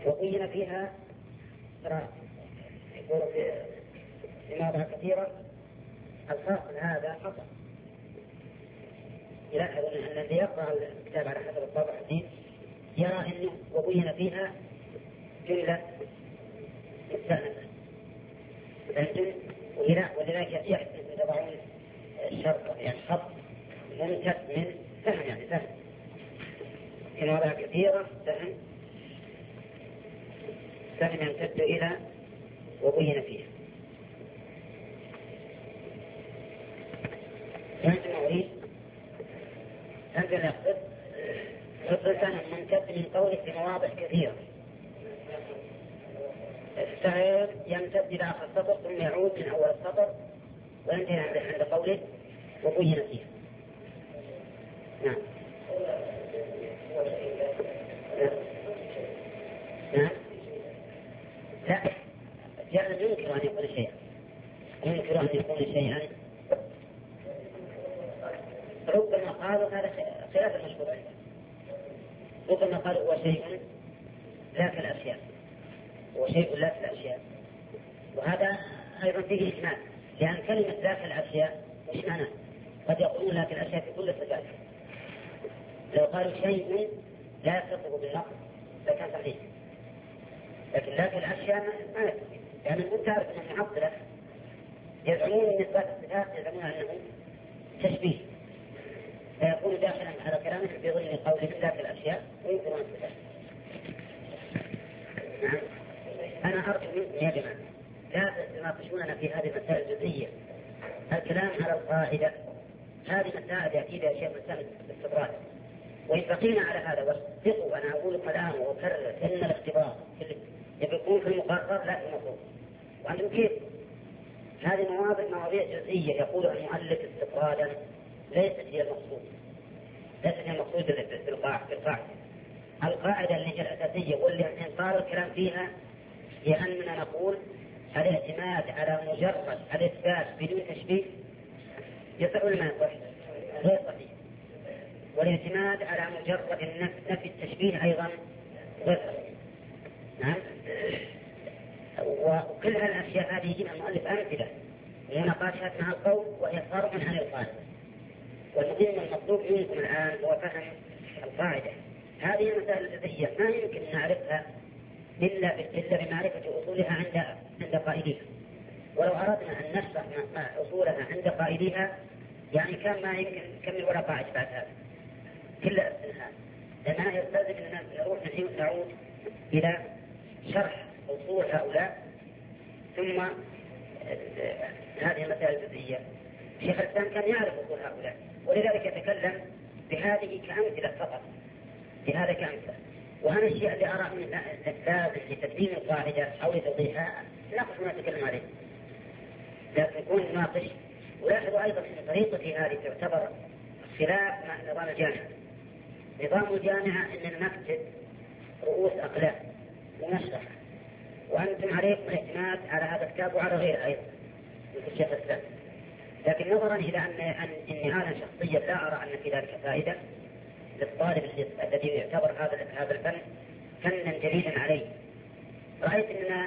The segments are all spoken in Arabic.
وبين فيها يقول في مواضع كثيرة الفاصل هذا خطأ. يلاحظ أن الذي يقرأ الكتاب على حسب الطابع الحديث يرى أنه وبين فيها جملة مستأنفة، ولذلك يحسن يضعون الشرط يعني خط ممتد من سهم، يعني سهم في مواضع كثيرة سهم يمتد إلى وبين فيها. فهمت الموضوع؟ هذا يقصد سهم ممتد من قوله في مواضع كثيرة، السهم يمتد إلى آخر السطر ثم يعود من أول السطر وينتهي عند قوله وبين فيها. نعم. نعم. لا، جعل ينكر أن يقول شيئا، ينكر أن يقول شيئا، ربما قالوا هذا خلاف المشهور عنده، ربما قالوا هو شيء لا كالأشياء، هو شيء لا كالأشياء، وهذا أيضا فيه إجمال، لأن كلمة لا كالأشياء مش معناه، قد يقولون لا كالأشياء في كل الصفات. لو قالوا شيء لا يتصف بالنقص لكان صحيح، لكن لا كالأشياء ما يتصف، لأن أنت تعرف أن المعطلة يزعمون من إثبات الصفات يزعمون أنه تشبيه، فيكون داخلا على كلامه في ضمن قولهم لا كالأشياء وينكرون الصفات. نعم. أنا أرجو منكم يا جماعة لا تناقشوننا في هذه المسائل الجزئية، الكلام على القاعدة، هذه مسائل يأتي بها شيء مسائل الاستطراد، وإن بقينا على هذا واصدقوا، أنا أقول الآن وأكرر إن الاختبار يكون في المقرر لا في المفروض، وأنتم كيف هذه مواضيع جزئية يقول المؤلف استطرادا ليست هي المقصود، ليست هي المقصود بالقاعدة. القاعدة اللي هي الأساسية واللي صار الكلام فيها هي أننا نقول الاعتماد على مجرد الإثبات بدون تشبيه يصح ولا ما يصح؟ غير صحيح. والاعتماد على مجرد نفي التشبيه أيضا غير صحيح. نعم. وكل هالأشياء هذه يجيبها المؤلف أمثلة ومناقشات مع القول وهي فرع عن القاعدة. والمهم المطلوب منكم الآن هو فهم القاعدة. هذه مسائل جزئية ما يمكن نعرفها إلا بمعرفة أصولها عند قائليها، ولو أردنا أن نشرح أصولها عند قائليها يعني كان ما يمكن نكمل ولا قاعدة بعد هذا كلها السنة، لأنها يستلزم أننا نعود إلى شرح أصول هؤلاء ثم هذه المسائل الجزئية. شيخ الإسلام كان يعرف أصول هؤلاء ولذلك يتكلم بهذه كأمثلة فقط، بهذا كأمثلة. وهذا الشيء اللي أرى أن لازم لتسليم القاعدة أو لتوضيحها ناقش ما نتكلم عليه، لكن يكون ناقش. ولاحظوا أيضا أن طريقتي هذه تعتبر خلاف مع نظام الجامعة. نظام الجامعة أننا نكتب رؤوس أقلام ونشرح، وأنتم عليكم الاعتماد على هذا الكتاب وعلى غيره أيضا مثل الشيخ الإسلام. لكن نظرا إلى أني أنا شخصيا لا أرى أن في ذلك فائدة للطالب الذي يعتبر هذا الفن فنا جديدا عليه، رأيت أننا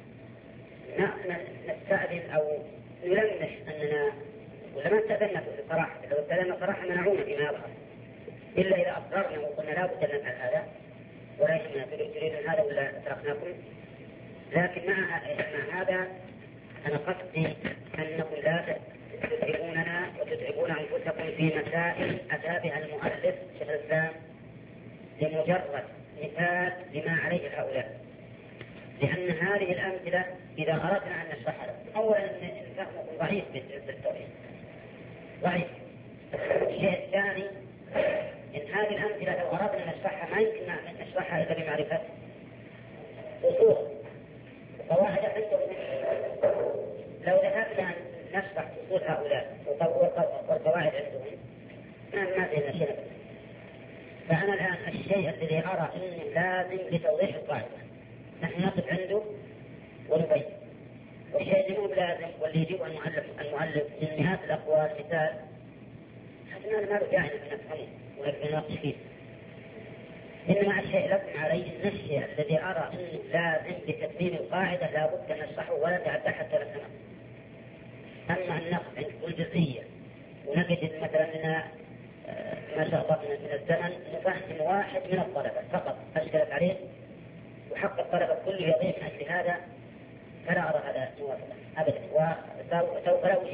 نستأذن أو نلمح أننا ولما استأذنا صراحة، لو استأذنا صراحة منعونا فيما يظهر إلا إذا أصررنا وقلنا لا بد أن نفعل هذا ولا تريدون هذا ولا تركناكم. لكن مع هذا أنا قصدي أنكم لا تتعبوننا وتتعبون أنفسكم في مسائل أتى بها المؤلف شيخ الإسلام لمجرد مثال لما عليه هؤلاء، لأن هذه الأمثلة إذا أردنا أن نشرحها أولا أن فهمكم ضعيف بالتوحيد ضعيف. الشيء الثاني إن هذه الأمثلة لو أردنا أن نشرحها ما يمكن أن نشرحها إلا بمعرفة أصول وقواعد عندهم. لو ذهبنا أن نشرح أصول هؤلاء والقواعد عندهم ما فينا شيء. فأنا الآن الشيء الذي أرى أنه لازم لتوضيح القاعدة نحن نقف عنده ونبين، والشيء اللي مو لازم واللي يجيب المؤلف من مئات الأقوال مثال هذا ما له داعي أن نفهمه ونناقش فيه. إنما الشيء لازم عليه أن الشيء الذي أرى أنه لازم بتتميم القاعدة لابد أن نشرحه ولا تعدى حتى نفهمه. أما النقد عند كل جزئية ونجد مثلا أن ما شاء الله من الزمن نفهم واحد من الطلبة فقط أشكلت عليه وحق الطلبة كله يضيع من أجل هذا، فلا أرى هذا موافقا أبدا، وسوف لا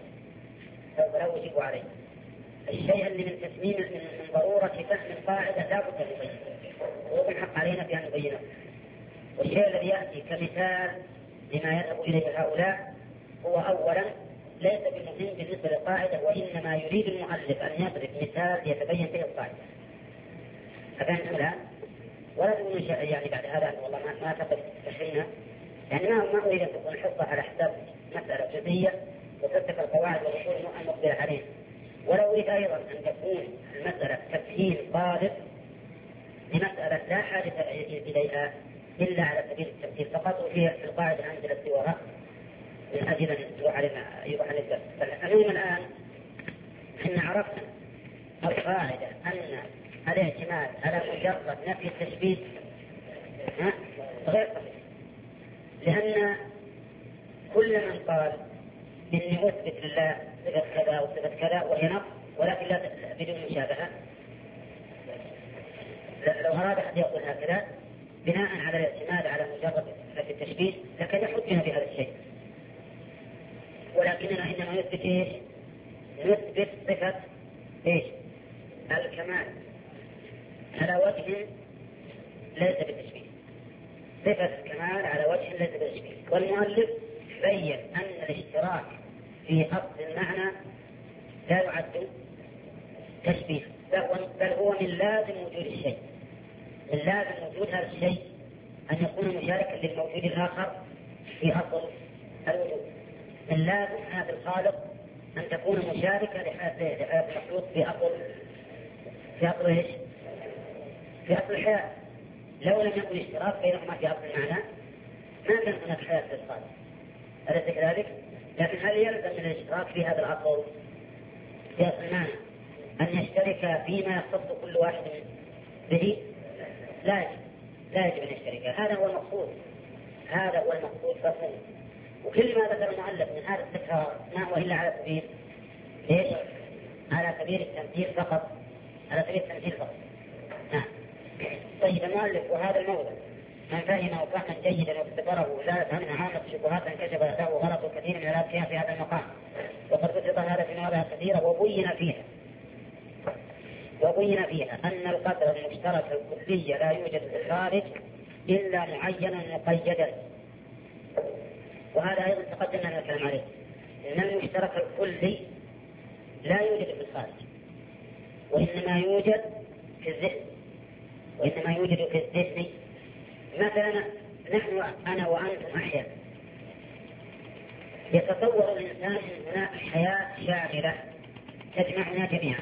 أجيب عليه. الشيء اللي من تسميم من ضرورة فهم القاعدة لا بد أن نبينه، ومن حق علينا في أن نبينه. والشيء الذي يأتي كمثال لما يذهب إليه هؤلاء هو أولا ليس بمهم بالنسبة للقاعدة، وإنما يريد المؤلف أن يضرب مثال يتبين به القاعدة. أفهمتم الآن؟ ولا تقولون يعني بعد هذا والله ما تقدر تشرحنا، يعني ما أريد أن تكون حصة على حساب مسألة جزئية وتتبع القواعد والأصول المقبلة عليه، ولا أريد أيضا أن تكون المسألة تفهيم طالب لمسألة لا حاجة إليها إلا على سبيل التمثيل فقط، وفي القاعدة أمثلة سواها من أجل أن يروح على الدرس. فالمهم الآن إن عرفنا القاعدة أن الاعتماد على مجرد نفي التشبيه غير صحيح، لأن كل من قال إني أثبت لله صفة كذا وصفة كذا وهي نقص ولكن لا بدون مشابهة، لو أراد أحد يقول هكذا بناء على الاعتماد على مجرد نفي التشبيه لكن يحجنا بهذا الشيء، ولكننا إنما نثبت إيش؟ نثبت صفة إيش؟ الكمال على وجه ليس بالتشبيه، صفة الكمال على وجه ليس بالتشبيه. والمؤلف بين أن الاشتراك في أصل المعنى لا يعد تشبيه، بل هو من لازم وجود الشيء، من لازم وجود هذا الشيء أن يكون مشاركا للموجود الآخر في أصل الوجود، من لازم هذا الخالق أن تكون مشاركة لهذا المخلوق في أصل إيش؟ في أصل الحياة. لو لم يكن اشتراك بينهما في أصل المعنى ما كان هناك حياة للخالق، أليس كذلك؟ لكن هل يلزم من الاشتراك في هذا الأصل في أصل المعنى أن يشترك فيما يختص كل واحد به؟ لا يجب أن يشترك. هذا هو المقصود فصل. وكل ما ذكر المؤلف من هذا التكرار ما هو إلا على سبيل إيش؟ على سبيل التمثيل فقط، نعم. طيب المؤلف وهذا الموضوع من فهمه فهما جيدا واستقره لا يفهمنا عامة شبهات انكشف له غلط كثير من الآيات فيها في هذا المقام، وقد بسط هذا في مواضع كثيرة وبين فيها أن القدر المشترك الكلي لا يوجد في الخارج إلا معينا مقيدا، وهذا أيضا تقدمنا الكلام عليه، أن المشترك الكلي لا يوجد في الخارج وإنما يوجد في الذهن، مثلا نحن أنا وأنتم أحياء، يتصور الإنسان أن هناك حياة شاملة تجمعنا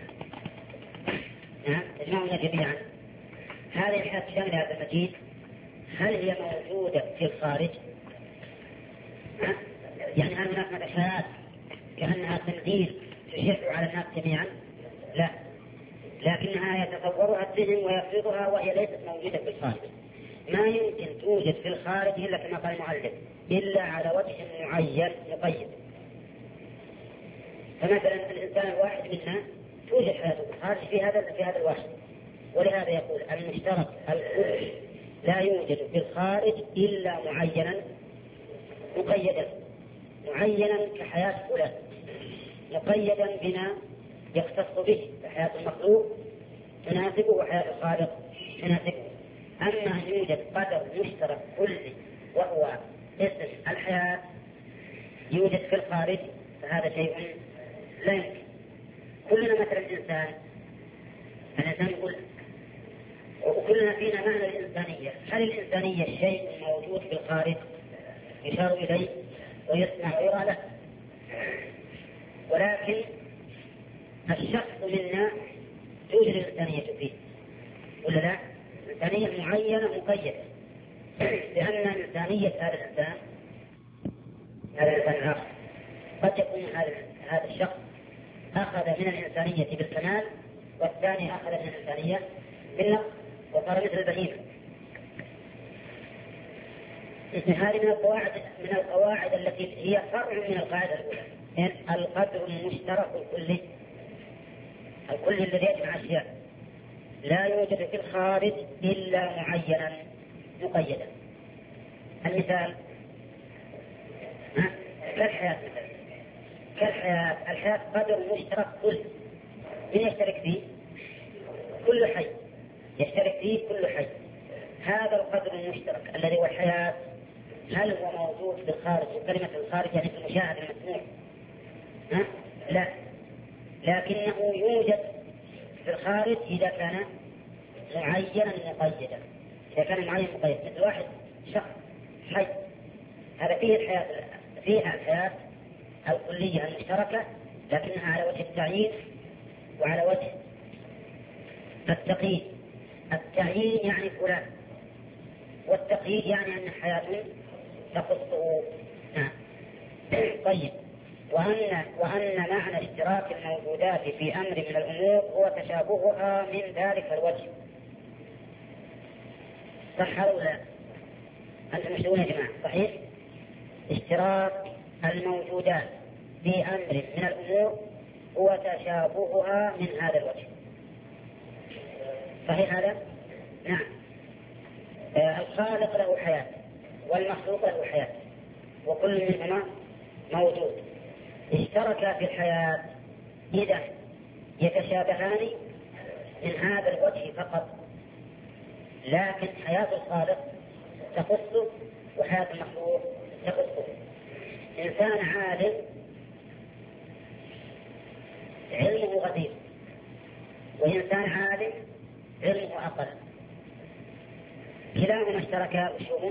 جميعا. هذه الحياة الشاملة هذا المجيد هل هي موجودة في الخارج؟ يعني هل هناك حياة كأنها تنزيل تشع على الناس جميعا؟ لا، لكنها يتصورها الذهن ويفرضها وهي ليست موجودة في الخارج. ما يمكن توجد في الخارج إلا كما قال المؤلف إلا على وجه معين مقيد. فمثلا الإنسان الواحد منا توجد حياته في الخارج في هذا الواحد، ولهذا يقول المشترك الكل لا يوجد في الخارج إلا معينا مقيدا، معينا كحياة فلان، مقيدا بما يختص به حياة المخلوق تناسبه وحياة الخالق تناسبه. أما أن يوجد قدر مشترك كلي وهو اسم الحياة يوجد في الخارج فهذا شيء لا يمكن. كلنا مثل الإنسان يقول وكلنا فينا معنى الإنسانية. هل الإنسانية شيء موجود في الخارج يشار إليه ويسمع ويرى له؟ ولكن الشخص منا توجد الإنسانية فيه ولا لا؟ إنسانية معينة مقيدة، لأن إنسانية هذا الإنسان الآخر قد يكون هذا الشخص أخذ من الإنسانية بالكمال والثاني أخذ من الإنسانية بالنقص، وصار مثل البهيمة. هذه من القواعد التي هي فرع من القاعدة الأولى، يعني القدر المشترك الكلي الذي يجمع أشياء لا يوجد في الخارج إلا معينا مقيدا. المثال كالحياة مثلا، الحياة قدر مشترك كل من يشترك فيه كل حي، يشترك فيه كل حي. هذا القدر المشترك الذي هو الحياة هل هو موجود في الخارج؟ وكلمة الخارج يعني في المشاهد المسموع؟ لا، لكنه يوجد في الخارج إذا كان معينا مقيدا. إذا كان معين مقيد مثل واحد شخص حي، هذا فيها الحياة الكلية المشتركة، لكنها على وجه التعيين وعلى وجه التقييد. التعيين يعني فلان، والتقييد يعني أن حياته تخصه. طيب، وأن معنى اشتراك الموجودات في أمر من الأمور هو تشابهها من ذلك الوجه. صح أو لا؟ أنتم مشهورون يا جماعة؟ صحيح؟ اشتراك الموجودات في أمر من الأمور هو تشابهها من هذا الوجه. صحيح هذا؟ نعم. الخالق له حياة والمخلوق له حياة، وكل منهما موجود. اشتركا في الحياة، إذا يتشابهان من هذا الوجه فقط، لكن حياة الخالق تخصه وحياة المخلوق تخصه. إنسان عالم علمه غزير، وإنسان عالم علمه أقل، كلاهما اشتركا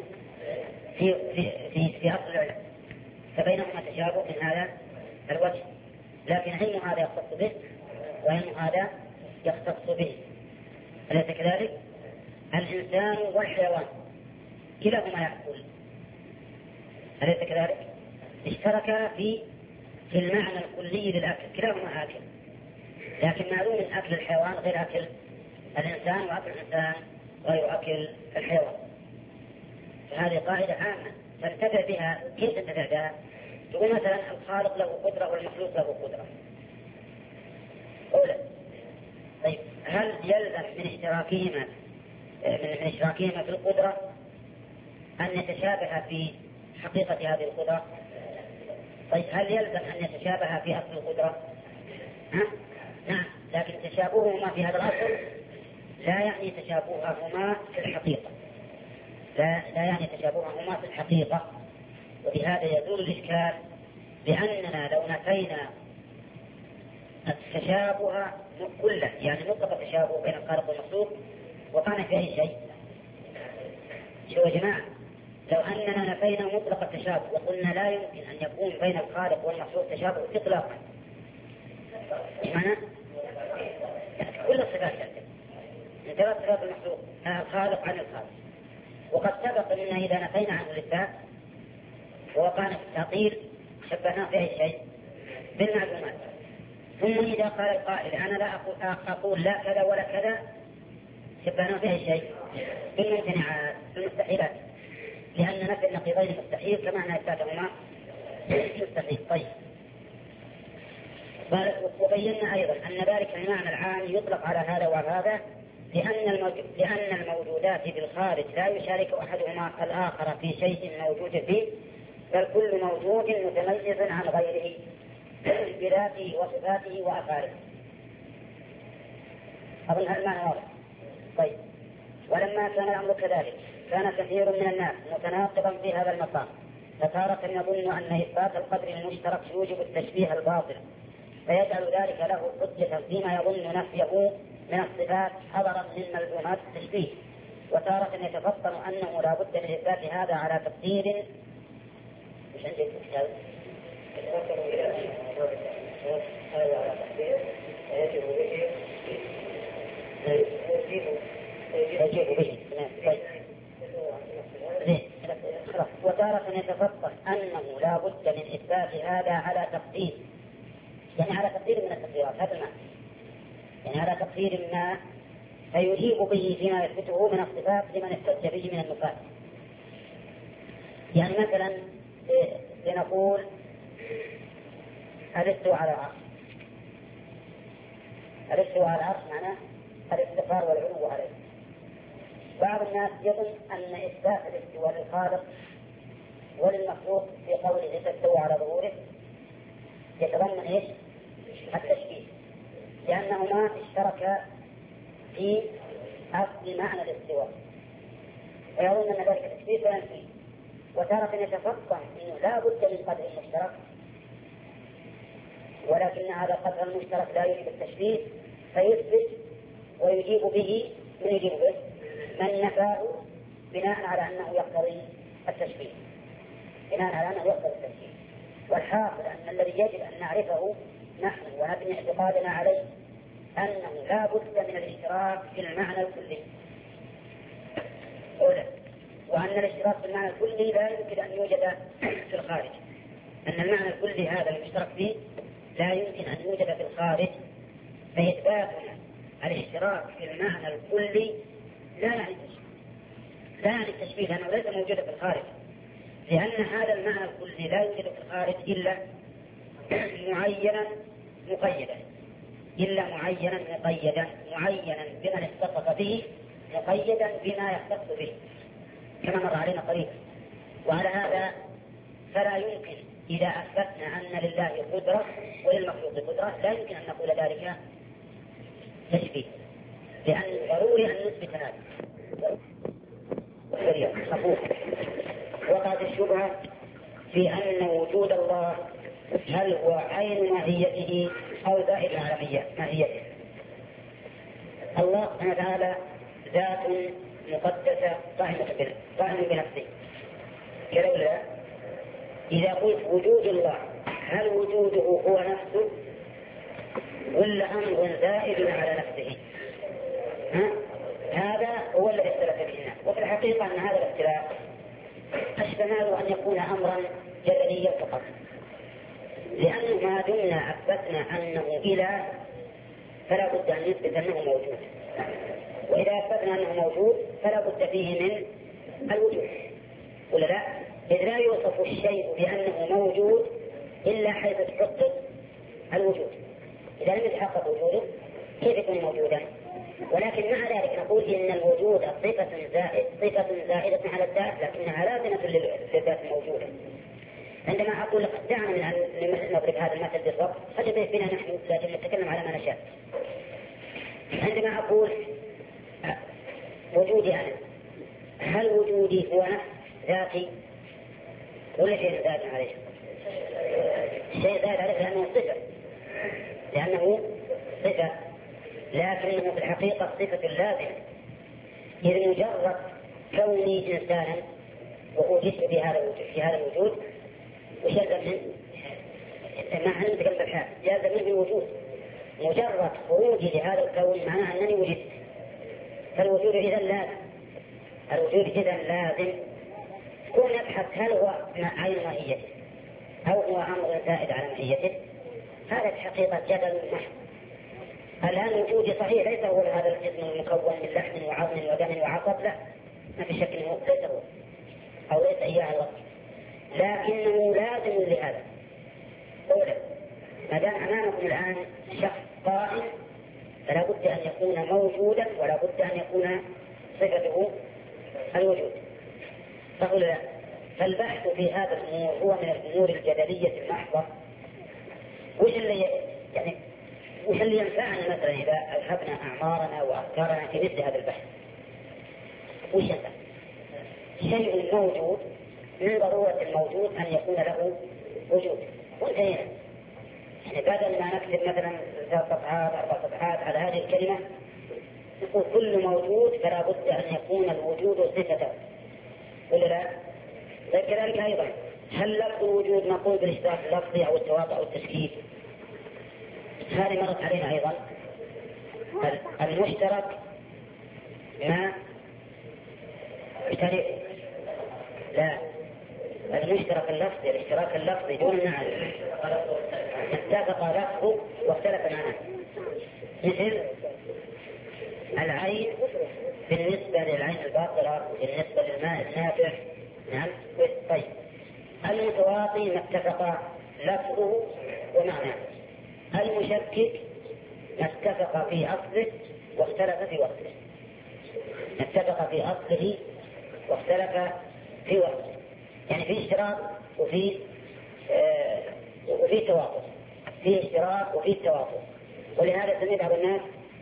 في أصل العلم، فبينهما تشابه من هذا الوجه، لكن علم هذا يختص به وعلم هذا يختص به. أليس كذلك؟ الإنسان والحيوان كلاهما يأكل، أليس كذلك؟ اشتركا في المعنى الكلي للأكل، كلاهما آكل، لكن معلوم أن أكل الحيوان غير أكل الإنسان، وأكل الإنسان غير أكل الحيوان. فهذه قاعدة عامة تنتفع بها. كيف تنتفع بها؟ تقول مثلا الخالق له قدرة والمخلوق له قدرة أولا. طيب، هل يلزم من اشتراكهما في القدرة أن يتشابه في حقيقة هذه القدرة؟ طيب، هل يلزم أن يتشابه في أصل القدرة؟ نعم، لكن تشابههما في هذا الأصل لا يعني تشابههما في الحقيقة، لا يعني تشابههما في الحقيقة. وبهذا يزول الإشكال، لأننا لو نفينا التشابه كله، يعني مطلق التشابه بين الخالق والمخلوق، وقعنا في أي شيء. شو يا جماعة؟ لو أننا نفينا مطلق التشابه وقلنا لا يمكن أن يكون بين الخالق والمخلوق تشابه إطلاقا، معنى كل الصفات انتبه صفات المخلوق الخالق عن الخالق. وقد سبق أننا إذا نفينا عنه الإثبات ووقعنا في التعطيل شبهنا في أي شيء بالمعلومات. ثم إذا قال القائل أنا لا أقول لا كذا ولا كذا، شبهنا في أي شيء بالممتنعات بالمستحيلات، لأن نفي النقيضين مستحيل كما أن إثباتهما مستحيل. طيب، وبينا أيضا أن ذلك المعنى العام يطلق على هذا وعلى هذا، لأن الموجودات في الخارج لا يشارك أحدهما الآخر في شيء موجود فيه، بل كل موجود متميز عن غيره بذاته وصفاته وأفعاله. أظن هذا المعنى واضح. طيب، ولما كان الأمر كذلك كان كثير من الناس متناقضا في هذا المقام، فتارة يظن أن إثبات القدر المشترك يوجب التشبيه الباطل، فيجعل ذلك له حجة فيما يظن نفيه من الصفات حضرا من ملزومات التشبيه، وتارة يتفطن أنه لا بد من إثبات هذا على تقدير مش عندك كتاب وتارة يتفطن أنه لا بد من إثبات هذا على تقدير، يعني على تقدير من التقديرات، هذا المعنى، يعني على تقدير ما فيجيب به فيما يثبته من الصفات لمن احتج به من النفاة. يعني مثلا لنقول الاستواء على العرش. الاستواء على العرش معناه الاستقرار والعلو عليه. بعض الناس يظن أن إثبات الاستواء للخالق وللمخلوق في قوله تستوى على ظهوره يتضمن ايش؟ التشبيه، لأنهما اشتركا في أصل معنى الاستواء، ويظن أن ذلك التشبيه فينفيه، وتارة يتفطن أنه لا بد من قدر مشترك، ولكن هذا القدر المشترك لا يوجب التشبيه فيثبت ويجيب به من يجيب به من نفاه بناء على أنه يقتضي التشبيه، بناء على أنه يقتضي التشبيه. والحاصل أن الذي يجب أن نعرفه نحن ونبني اعتقادنا عليه أنه لا بد من الاشتراك في المعنى الكلي، وأن الاشتراك في المعنى الكلي لا يمكن أن يوجد في الخارج، أن المعنى الكلي هذا المشترك فيه لا يمكن أن يوجد في الخارج، فإثباتنا الاشتراك في المعنى الكلي لا يعني التشبيه لأنه ليس موجودا في الخارج، لأن هذا المعنى الكلي لا يوجد في الخارج إلا معينا مقيدا، معينا بمن اتصف به، مقيدا بما يختص به كما مر علينا قريبا. وعلى هذا فلا يمكن إذا أثبتنا أن لله قدرة وللمخلوق قدرة لا يمكن أن نقول ذلك تشبيه، لأن ضروري أن نثبت هذا. وقعت الشبهة في أن وجود الله هل هو عين ماهيته أو زائد على ماهيته. الله سبحانه وتعالى ذات مقدسة قائمة بنفسه كلولا. إذا قلت وجود الله هل وجوده هو نفسه ولا أمر زائد على نفسه؟ هذا هو الذي اختلف به الناس. وفي الحقيقة أن هذا الاختلاف احتمال أن يكون أمرا جدليا فقط، لأنه ما دمنا أثبتنا أنه إله فلا بد أن نثبت أنه موجود، وإذا أثبتنا أنه موجود فلا بد فيه من الوجود، ولا لا؟ إذ لا يوصف الشيء بأنه موجود إلا حيث تحقق الوجود. إذا لم يتحقق وجوده كيف يكون موجودا؟ ولكن مع ذلك نقول إن الوجود صفة زائدة على الذات لكنها لازمة للذات الموجودة. عندما أقول لك دعنا من أن نضرب هذا المثل بالضبط قد يضيف بنا نحن لكن نتكلم على ما نشاء. عندما أقول وجودي أنا هل وجودي هو نفس ذاتي ولا شيء زائد عليه؟ شيء زائد عليه لأنه صفة لكنه في الحقيقة صفة لازمة. إذ مجرد كوني إنسانا ووجدت في هذا الوجود وشلت منه مع أن نتكلم بالحال يلزم منه الوجود. مجرد خروجي لهذا الكون معناه أنني وجدت، فالوجود إذا لازم. كون نبحث هل هو عين ماهيته أو هو أمر زائد على ماهيته هذا الحقيقة جدل محض. الآن وجودي صحيح ليس هو هذا الجسم المكون من لحم وعظم ودم وعصب، لا ما في شك أنه ليس هو أو ليس إياه الوصف، لكنه لازم لهذا. أولا ما دام أمامكم الآن شخص قائم فلا بد أن يكون موجودا ولا بد أن يكون صفته الوجود. فأولا فالبحث في هذا الأمور هو من الأمور الجدلية المحضة. وش اللي ينفعنا مثلا إذا أذهبنا أعمارنا وأفكارنا في مثل هذا البحث؟ وش ينفع؟ شيء موجود من ضرورة الموجود أن يكون له وجود وانتهينا. يعني بدل ما نكتب مثلا 3 صفحات 4 صفحات على هذه الكلمة نقول كل موجود فلا بد أن يكون الوجود صفته ولا لا؟ كذلك أيضا هل لفظ الوجود نقول بالاشتراك اللفظي أو التواطؤ أو التشكيل؟ هذه مرت علينا أيضا. المشترك ما اشترك لا المشترك اللفظي الاشتراك اللفظي دون المعنى اتفق لفظه واختلف معناه. مثل العين بالنسبة للعين الباطلة بالنسبة للماء النافع. نعم. طيب المتواطي ما اتفق لفظه ومعناه، المشكك ما اتفق في أصله واختلف في وقته، اتفق في أصله واختلف في وقته، يعني في اشتراك وفي توافق، في اشتراك وفي توافق. ولهذا سمي بعض الناس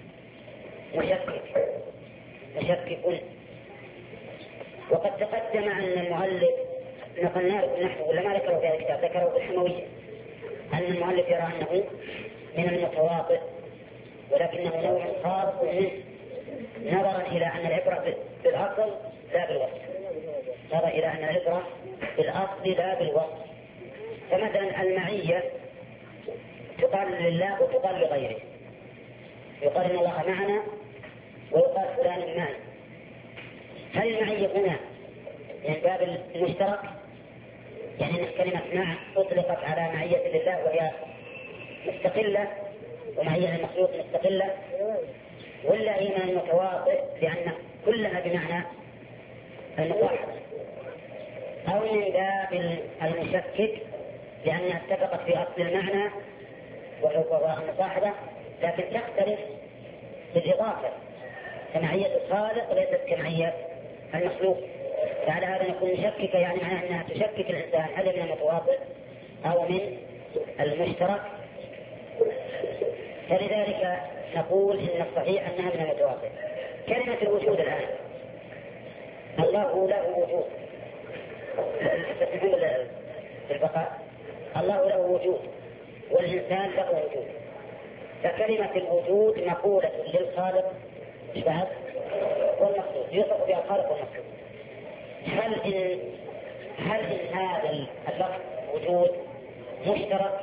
مشكك. وقد تقدم أن المؤلف نقلنا لكم نحن ولا ما ذكروا في هذا الكتاب، ذكروا بالحموية أن المؤلف يرى أنه من المتواطئ، ولكنه نوع خاص منه نظرا إلى أن العبرة بالأصل لا بالوصف، نظرا إلى أن العبرة بالأصل لا بالوصف. فمثلا المعية تقال لله وتقال لغيره، يقال إن الله معنا ويقال فلان معي. هل المعية هنا من باب المشترك، يعني أن كلمة مع أطلقت على معية لله وهي مستقلة ومعية المخلوق مستقلة، ولا هي من المتواطئ لأن كلها بمعنى المصاحبة، أو من باب المشكك لأنها اتفقت في أصل المعنى وهو المصاحبة لكن تختلف بالإضافة، كمعية الخالق ليست كمعية المخلوق. فعلى هذا نكون مشككة، يعني معناها أنها تشكك الإنسان هل من المتواطئ أو من المشترك. فلذلك نقول إن الصحيح أنها من المتواطئ. كلمة الوجود الآن، الله له وجود في البقاء، الله له وجود والإنسان له وجود، فكلمة الوجود مقولة للخالق والمخلوق، يوصف بها الخالق والمخلوق. هل إن هذا اللفظ وجود مشترك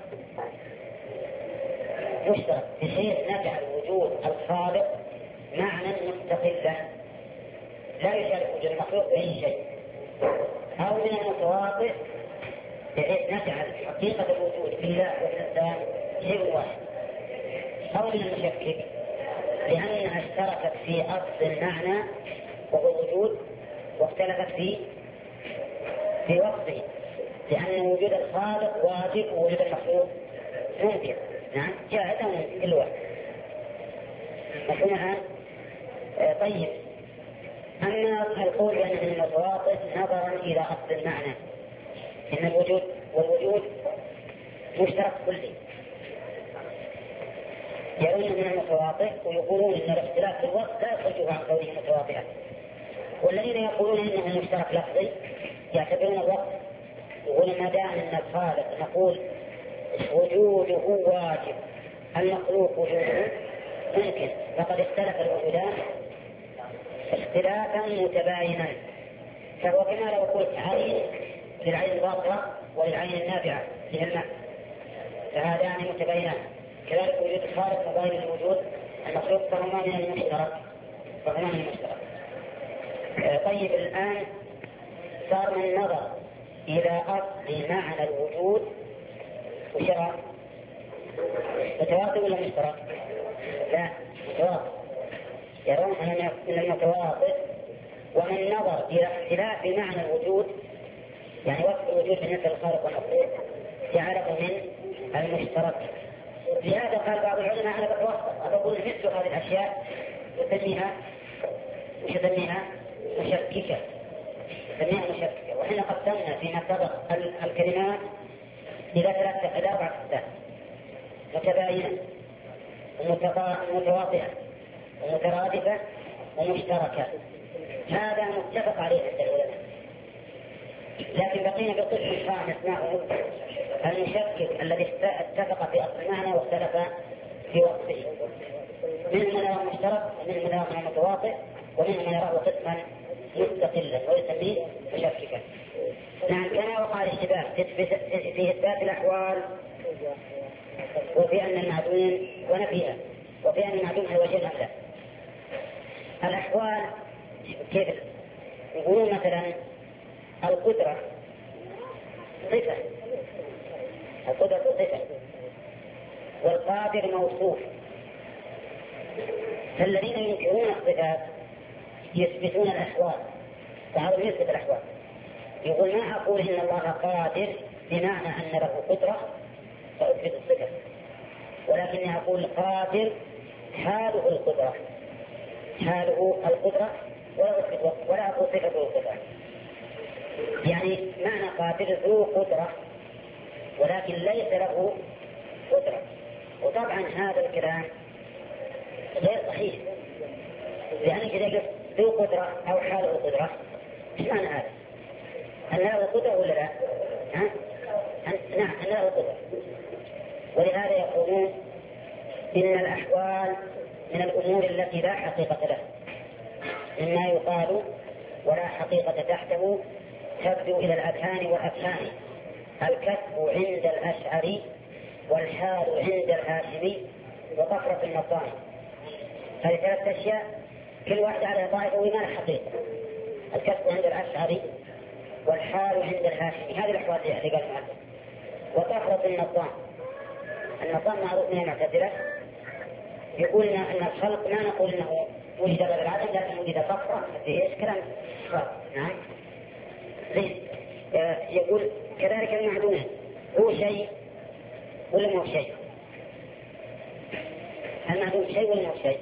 بحيث نجعل وجود الخالق معنى مستقلا لا يشارك وجود المخلوق بأي شيء، أو من المتواطئ بحيث نجعل حقيقة الوجود في الله والإنسان شيء واحد، أو من المشكك لأنها اشتركت في أصل المعنى وهو الوجود واختلفت في وقته، لأن وجود الخالق واجب ووجود المخلوق ممكن. نعم جاهز من كل واحد مفهومها. طيب أما القول بأن من المتواطئ نظرا إلى أصل المعنى، إن الوجود والوجود مشترك كلي، يرون من المتواطئ ويقولون إن الاختلاف في الوقت لا يخرجه عن كونه متواطئا، والذين يقولون إنه مشترك لفظي يعتبرون الوقت، يقولون ما دام أن الخالق نقول وجوده واجب المخلوق وجوده ممكن، فقد اختلف الوجودان اختلافا متباينا، فهو كما لو قلت عين للعين الباطلة وللعين النافعة في الماء، فهذان متباينان. كذلك وجود الخالق مباين الوجود المخلوق فهما من المشترك. طيب الآن صار من النظر إلى أصل معنى الوجود وشرع متواطئ ولا مشترك؟ لا متواطئ، يرون أن المتواطئ. ومن النظر إلى اختلاف معنى الوجود، يعني وصف الوجود بالنسبة للخالق والمخلوق، جعله من المشترك. لهذا قال بعض العلماء أنا بتوسط أقول مثل هذه الأشياء يسميها مشككة، وحين قسمنا فيما سبق الكلمات إلى 4 أقسام: متباينة ومتواطئة ومترادفة ومشتركة. هذا متفق عليه عند العلماء، لكن بقينا بالقسم الخامس معه المشكك الذي اتفق في أصل المعنى واختلف في وقته، منهم من يراه مشترك ومنهم من يراه متواطئ ومنهم من يراه قسما مستقلا ويسميه مشككا. نعم كما وقع الاشتباه في إثبات الأحوال وفي أن المعدوم ونفيها، وفي أن المعدوم هو وجه الأمثال. الأحوال كيف يقولون مثلا القدرة صفة، القدرة صفة والقادر موصوف، فالذين ينكرون الصفات يثبتون الأحوال، بعضهم يثبت الأحوال، يقول ما أقول إن الله قادر بمعنى أن له قدرة فأثبت الصفة، ولكني أقول قادر حاله القدرة، حاله القدرة ولا أقول صفته القدرة. يعني معنى قادر ذو قدرة ولكن ليس له قدرة. وطبعا هذا الكلام غير صحيح، لأنك إذا قلت ذو قدرة أو حاله القدرة إيش معنى هذا؟ أن له قدرة ولا لا؟ نعم أن له قدرة. ولهذا يقولون إن الأحوال من الأمور التي لا حقيقة لها، مما يقال ولا حقيقة تحته تبدو إلى الأذهان والأفهام، الكسب عند الأشعري والحال عند الهاشمي وطفرة النصارى. هذه ثلاث أشياء كل واحدة على طائفة وما لها حقيقة. الكسب عند الأشعري والحال عند الهاشمي، هذه الأحوال اللي قال معكم. وطفرة النصارى، النظام معروف من المعتزلة، يقول أن الخلق ما نقول أنه وجد بعد العدم لكن وجد طفرة في إيش كلام صار. نعم زين. يقول كذلك المعدوم هو شيء ولا مو شيء؟ المعدوم شيء ولا مو شيء؟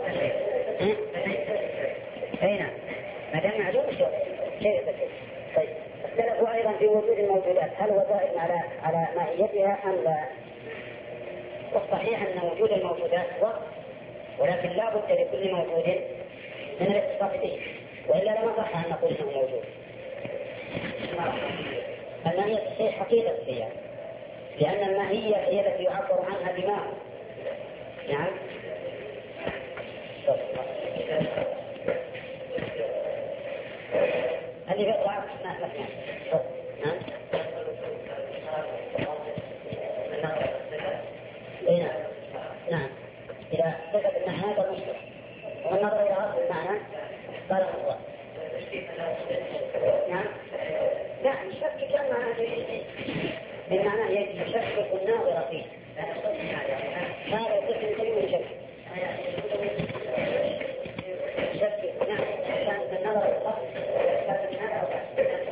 أي نعم، ما دام معدوم شيء. طيب اختلفوا أيضا في وجود الموجودات، هل هو دائم على ماهيتها أم لا؟ والصحيح أن وجود الموجودات وقت، ولكن لا بد لكل موجود من الاتصاف به، وإلا لما صح أن نقول إنه موجود. الماهية الشيء حقيقة فيها، لأن الماهية هي التي يعبر عنها بما. نعم. هذه يقرأ ما نعم. نعم إذا ثبت أن هذا مشكلة والنظر إلى أصل المعنى قال الله. نعم لا نشكك كان معناه بمعنى يشكك الناظر فيه، هذا القسم كله يشكك. نعم كان النظر إلى الأصل لكن هذا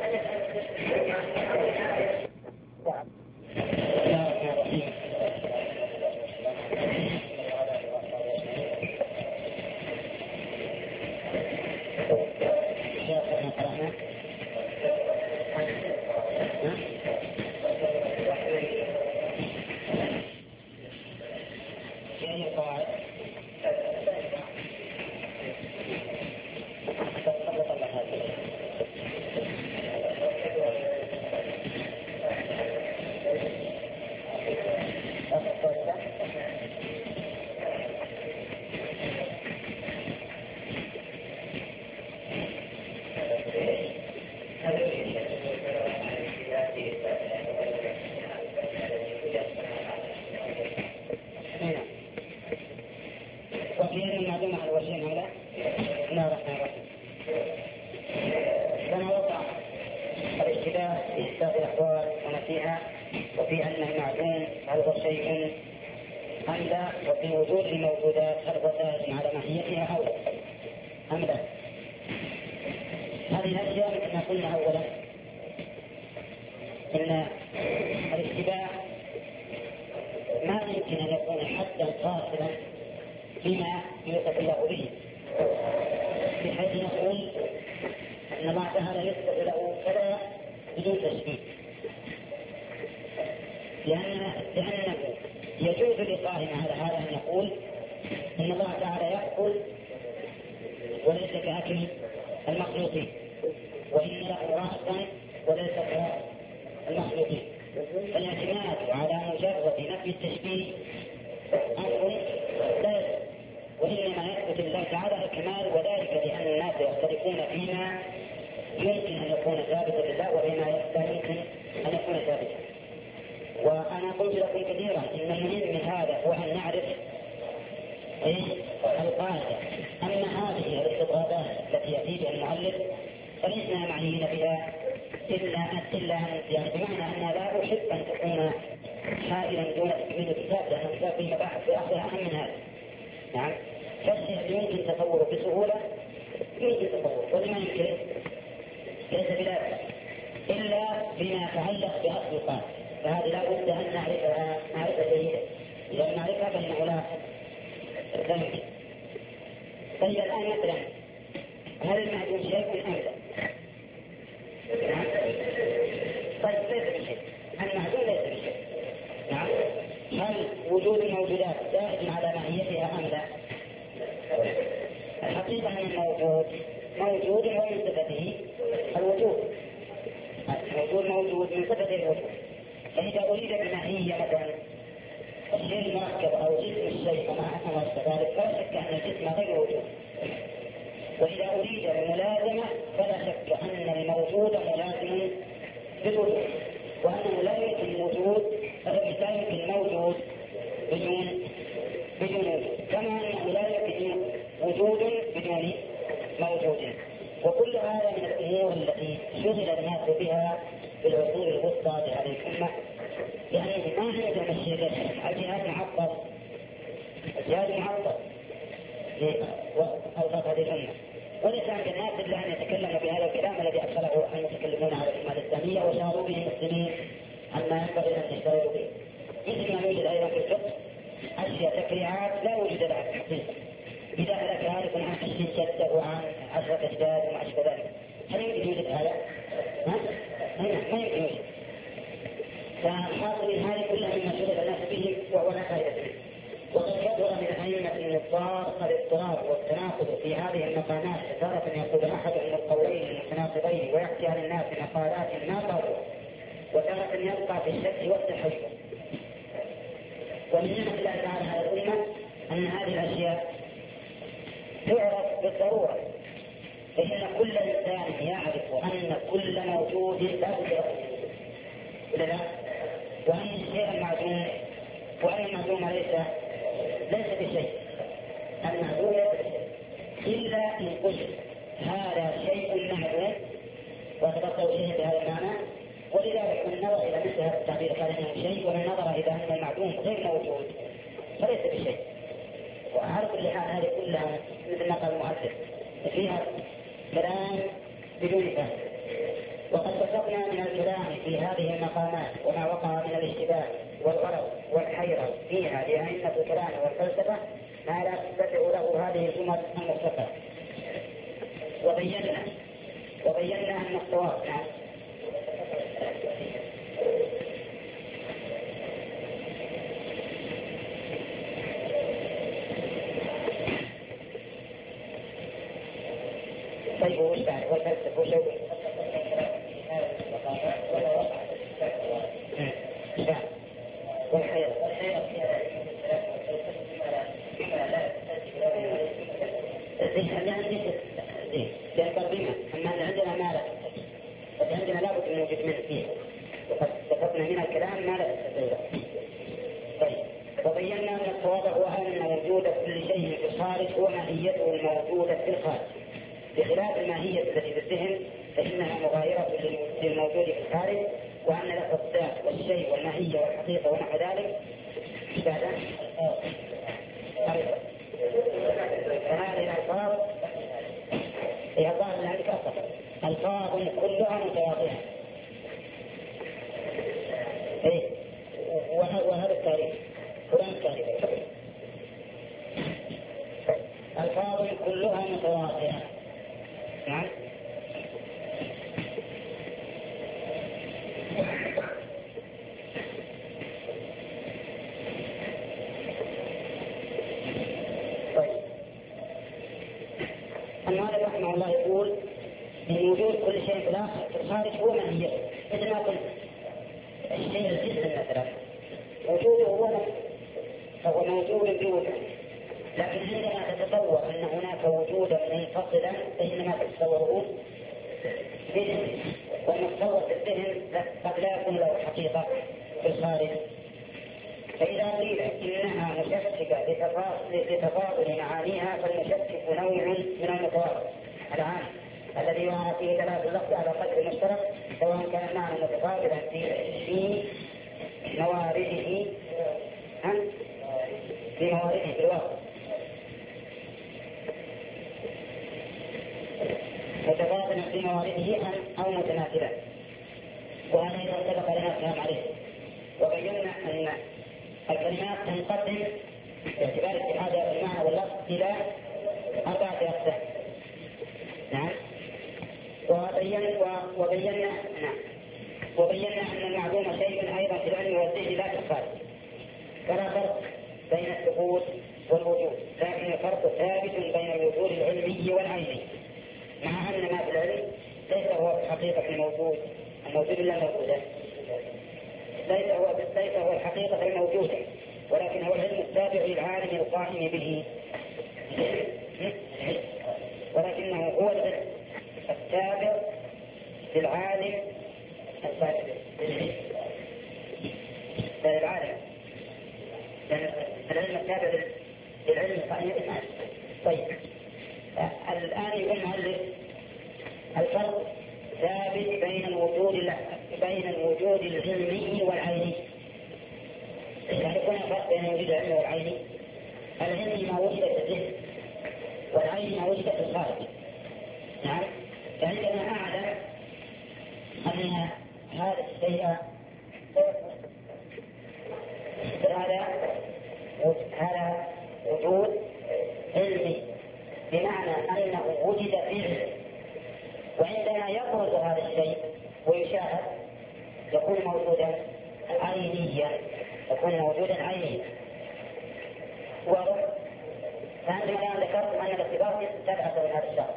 لأنه يجوز لقائنا على هذا أن نقول إن الله تعالى يأكل وليس كأكل المخلوقين، وإن له رأسا وليس كرأس المخلوقين. فالاعتماد على مجرد نفي التشبيه أمر لا يجوز، وإنما يثبت لله تعالى الكمال، وذلك لأن الناس يختلفون فيما يمكن أن يكون ثابتا لله وفيما لا يمكن أن يكون ثابتا. وأنا قلت لكم كثيرا إن المهم من هذا هو أن نعرف القاعدة. أما هذه الاستطرادات التي يأتي بها المؤلف فلسنا معنيين بها إلا يعني بمعنى أن لا أحب أن تكون حائلا دون تكميل الكتاب، لأن الكتاب فيه مباحث في أصلها أهم من هذا. نعم. فالشيء يمكن تصوره بسهولة يمكن تصوره، ولما يمكن ليس بذلك إلا بما يتعلق بأصل القاعدة، فهذه لا بد أن نعرفها معرفة جيدة، إذا لم نعرفها فإنه لا يمكن. طيب الآن مثلا هل المعدوم شيء أم لا؟ نعم. طيب ليس بشيء، المعدوم ليس بشيء. نعم. هل وجود الموجودات زائد على ماهيتها أم لا؟ الحقيقة أن الموجود موجود ومن صفته الوجود، الوجود موجود من صفته الوجود. فإذا أريد بالماهية مثلا الشيء المركب أو جسم الشيء وما ذلك فلا شك أن الجسم غير موجود. وإذا أريد الملازمة فلا شك أن الموجود ملازم بالوجود، وأنه لا يمكن موجود بدون وجود، كما أنه لا يمكن وجود بدون موجود. وكل هذا من الأمور التي شغل الناس بها في العصور الوسطى لهذه الأمة، يعني ما عندهم الشيء الجهاد معطل، الجهاد معطل لأوساط هذه الأمة، وليس عند الناس إلا أن يتكلموا بهذا الكلام الذي أدخله المتكلمون على الأمة الإسلامية وشاروا به المسلمين عما ينبغي أن يشتغلوا به، مثل ما يوجد أيضا في الفقه أشياء تفريعات لا وجود لها في الحقيقة. إذا هلك هالك عن 20 جدة وعن 10 أجداد وما أشبه ذلك، هل يمكن يوجد هذا؟ ما يمكن يوجد. فحاصل هذه كلها مما شغل الناس به ولا فائدة منه. وقد كثر من أئمة النظار الاضطراب والتناقض في هذه المقامات، تارة يقول أحدهم القولين المتناقضين ويحكي عن الناس مقالات ما قالوا، وتارة يبقى في الشك والتحير. ومن نعمة الله تعالى على الأمة أن هذه الأشياء تعرف بالضرورة، فإن كل إنسان يعرف أن كل موجود لا بد له، وأن الشيء المعدوم وأن المعدوم ليس بشيء، المعدوم ليس بشيء إلا إن قلت هذا شيء معدوم وتبقى شيء بهذا المعنى. ولذلك من نظر إلى مثل هذا التعبير قال إنه شيء، ومن نظر إلى أن المعدوم غير موجود فليس بشيء. وعلى كل حال هذه كلها مثل ما قال المؤلف فيها كلام بدون فهم. وقد بسطنا من الكلام في هذه المقامات وما وقع من الاشتباه والغلط والحيرة فيها لأئمة الكلام والفلسفة ما لا تستطيع له هذه الجمل المختصرة، وبينا أن الصواب طيب وش بعد والفلسفة وش عندنا لا بد من وجود منه فيه، وقد استفدنا من الكلام ما لا تستطيع. طيب وبينا أن الصواب هو أن وجود كل شيء في الخارج هو ماهيته الموجودة في الخارج، بخلاف الماهية التي في الذهن فإنها مغايرة للموجود في الخارج، وأن له الذات والشيء والماهية والحقيقة ونحو ذلك فهذه الألفاظ هي الظاهر من ذلك أصلا ألفاظ كلها متواضعة. وهذا التاريخ فلان التاريخ ألفاظ كلها متواضعة. نعم. المؤلف رحمه الله يقول إن وجود كل شيء في الخارج هو ماهيته، مثل ما قلت الشيء الجسم مثلا وجوده هو موجود بوجود، لكن عندما تتصور أن هناك وجودا منفصلا فإنما تتصوره بذهن، والمتصور في الذهن قد لا يكون له حقيقة في الخارج. فإذا قيل إنها مشككة لتفاضل معانيها فالمشكك نوع من المتواضع العام الذي يرى فيه دلالة اللفظ على قدر مشترك، سواء كان المعنى متفاضلا في موارده في الواقع. متفاضلا في موارده أو متماثلا، وهذا إذا سبق لنا الكلام عليه. وبينا أن الكلمات تنقسم باعتبار اتحادها في المعنى واللفظ إلى 4 أقسام. نعم. وبينا أن المعلوم شيء أيضا في العلم والذهن لا تخالف، فلا فرق بين الثبوت والوجود، لكن الفرق ثابت بين الوجود العلمي والعيني، مع أن ما في العلم ليس هو في حقيقة الموجود إلا موجودا، ليس هو الحقيقة الموجودة، ولكن هو العلم التابع للعالم القائم به، ولكنه هو العلم التابع للعالم للعالم، العلم التابع للعلم القائم به. طيب، الآن يقول المؤلف الفرق ثابت بين الوجود العلمي والعيني. يعني يكون الفرق بين الوجود العلمي والعيني، العلمي ما وجد في الذهن، والعيني ما وجد في الخارج. نعم. فعندما أعلم أن هذا الشيء هذا وجود علمي، بمعنى أنه وجد فيه، وعندما يبرز هذا الشيء ويشاهد يكون موجودا عينيا، واضح؟ فعندما الآن ذكرت أن الاختبار تبعث من هذا الشخص،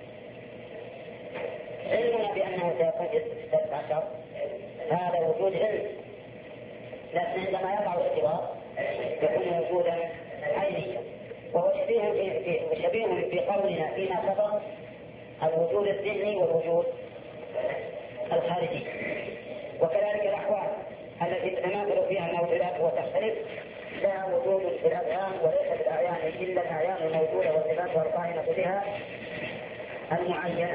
علمنا بأنه سيكون تبعث هذا وجود علم، لكن عندما يقع الاختبار يكون وجودا عينيا، وهو شبيه في قولنا فيما سبق الوجود الذهني والوجود الخارجي. وكذلك الأحوال التي تتناقض فيها الموجودات وتختلف لها وجود في الأذهان، وليس بالأعيان إلا الأعيان الموجودة وصفاتها القائمة بها المعينة،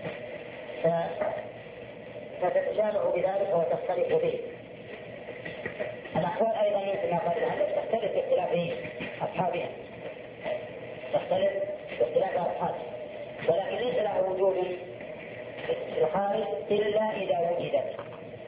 فتتشابه بذلك وتختلف به. الأحوال أيضا مثل ما قال المؤلف تختلف باختلاف أصحابها، ولكن ليس له وجود في الخارج إلا إذا وجدت.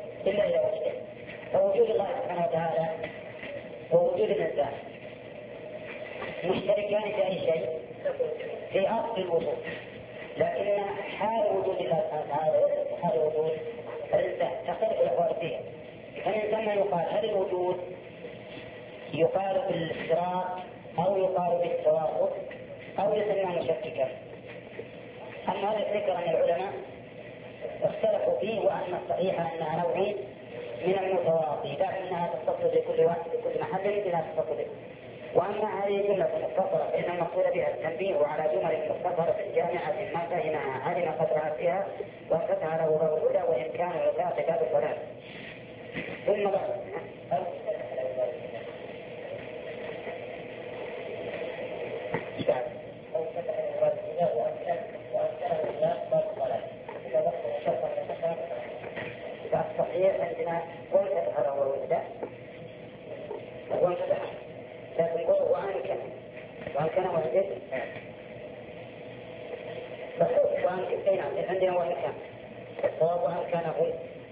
فوجود الله سبحانه وتعالى ووجود الإنسان مشتركان في أي شيء، في أصل الوجود، لكن حال وجود الله سبحانه وتعالى حال وجود الإنسان تختلف الأحوال فيها. فمن ثم يقال هل الوجود يقال بالاشتراك أو يقال بالتوافق أو يسمى مشككا. أما هذا الذكر أن العلماء اختلفوا فيه، وأن الصحيح أنها نوع من المتواطي، لكنها تتصل بكل محل بلا تتصل به. وأما هذه جملة مختصرة فإن المقصود بها التنبيه على جمل مختصرة جامعة ما فهمها علم قدرها فيها وانفتح له باب الهدى وإمكان إغلاق باب الضلال. ثم الصحيح عندنا وانفتح له الهدى وانفتح، لكن قل وأمكن وحدث وأمكن نعم عندنا وأمكن الصواب وأمكنه.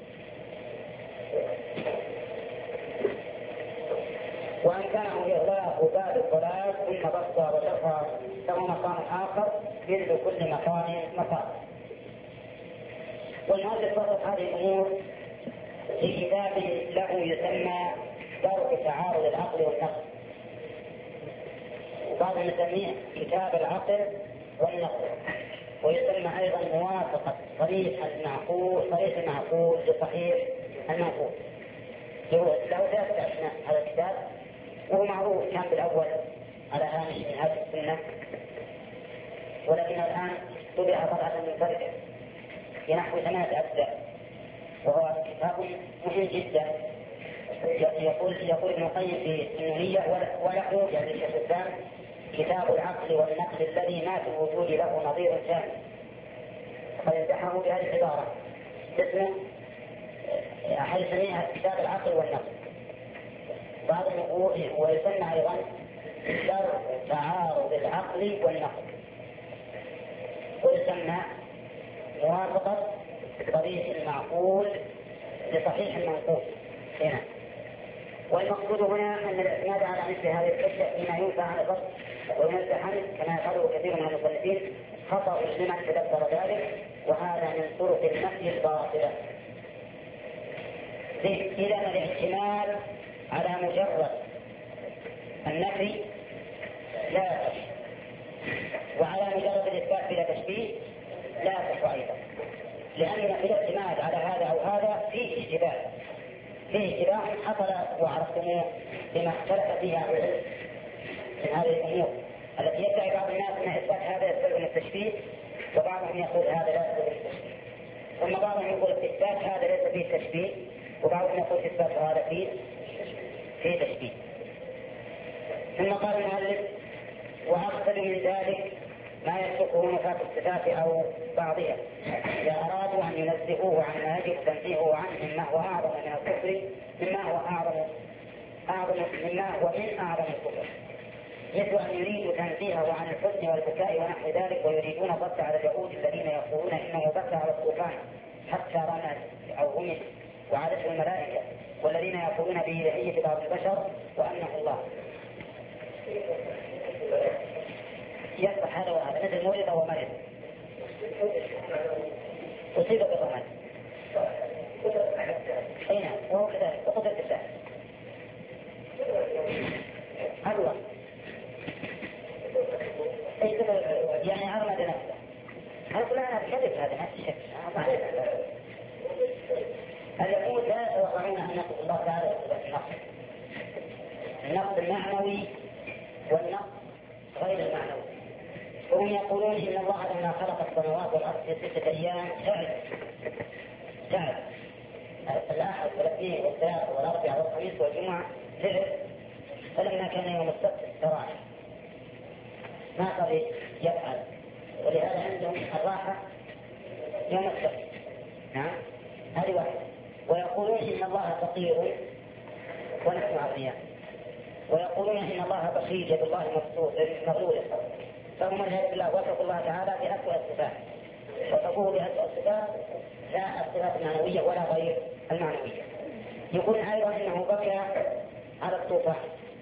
وأمكنه إغلاق باب الضلال ثم بسط وشفى له مقام آخر يجد كل مقام. والمؤلف وصف هذه الأمور في كتاب له يسمى درء تعارض العقل والنقل، وبعضهم يسميه كتاب العقل والنقل، ويسمى أيضا موافقة صريح المعقول لصحيح المعقول. له 3 أسماء هذا الكتاب، وهو معروف كان بالأول على هامش من هذه السنة، ولكن الآن طبع طبعة منفردة بنحو 8 أجزاء، وهو كتاب مهم جدا. يقول ابن القيم في النونية وله يعني الشيخ الإسلام كتاب العقل والنقل الذي ما في الوجود له نظير ثاني، قد امتحنه بهذه العبارة اسمه أحد يسميها كتاب العقل والنقل. بعضهم ويسمى أيضا درء تعارض العقل والنقل، ويسمى أضبط صريح المعقول لصحيح المنقول هنا. والمقصود هنا أن الاعتماد على مثل هذه الحجة فيما ينفع على الضبط وينزه عنه كما يفعله كثير من المصنفين خطأ لمن تدبر ذلك، وهذا من طرق النفي الباطلة. إذا الاعتماد على مجرد النفي لا يصح، وعلى مجرد الإثبات بلا تشبيه لا يصح أيضا، لأن في الاعتماد على هذا أو هذا فيه اشتباه حصل وعرفتموه بما اختلف فيها أهل العلم من هذه الأمور التي يدعي بعض الناس أن إثبات هذا يستلزم التشبيه، وبعضهم يقول هذا لا يستلزم التشبيه، ثم بعضهم يقول إثبات هذا ليس فيه تشبيه، وبعضهم يقول إثبات هذا فيه تشبيه. ثم قال المؤلف: وأفضل من ذلك ما يسلكه نفاة الصفات أو بعضها إذا أرادوا أن ينزهوه عن ما يجب تنزيهه عنه مما هو أعظم من الكفر، مما هو من أعظم الكفر، مثل أن يريدوا تنزيهه عن الحزن والبكاء ونحو ذلك، ويريدون الرد على اليهود الذين يقولون إنه بكى على الطوفان حتى رمى أو غمس وعادته الملائكة، والذين يقولون بإلهية بعض البشر وأنه الله. يصح هذا وهذا، مثل مرض ومرض، أصيب بالرمل، أي نعم، وهو كذلك، وقدرة الله الله يعني عرمد نفسه. هذا لا كذب، هذا نفس الشك. اليهود لا يتوقعون أن نقص الله تعالى النقص المعنوي والنقص غير المعنوي، وهم يقولون إن الله لما خلق السماوات والأرض في 6 أيام تعب الأحد والاثنين والثلاث والأربعاء والخميس والجمعة لعب، فلما كان يوم السبت استراح ما قدر يفعل، ولهذا عندهم الراحة يوم السبت. نعم، هذه واحدة. ويقولون إن الله فقير ونحن أغنياء، ويقولون إن الله بخيل يد الله مغلولة، فهم والعياذ بالله وصفوا الله تعالى بأسوأ الصفات، وصفوه بأسوأ الصفات لا الصفات المعنوية ولا غير المعنوية. يقول أيضا إنه بكى على الطوفان،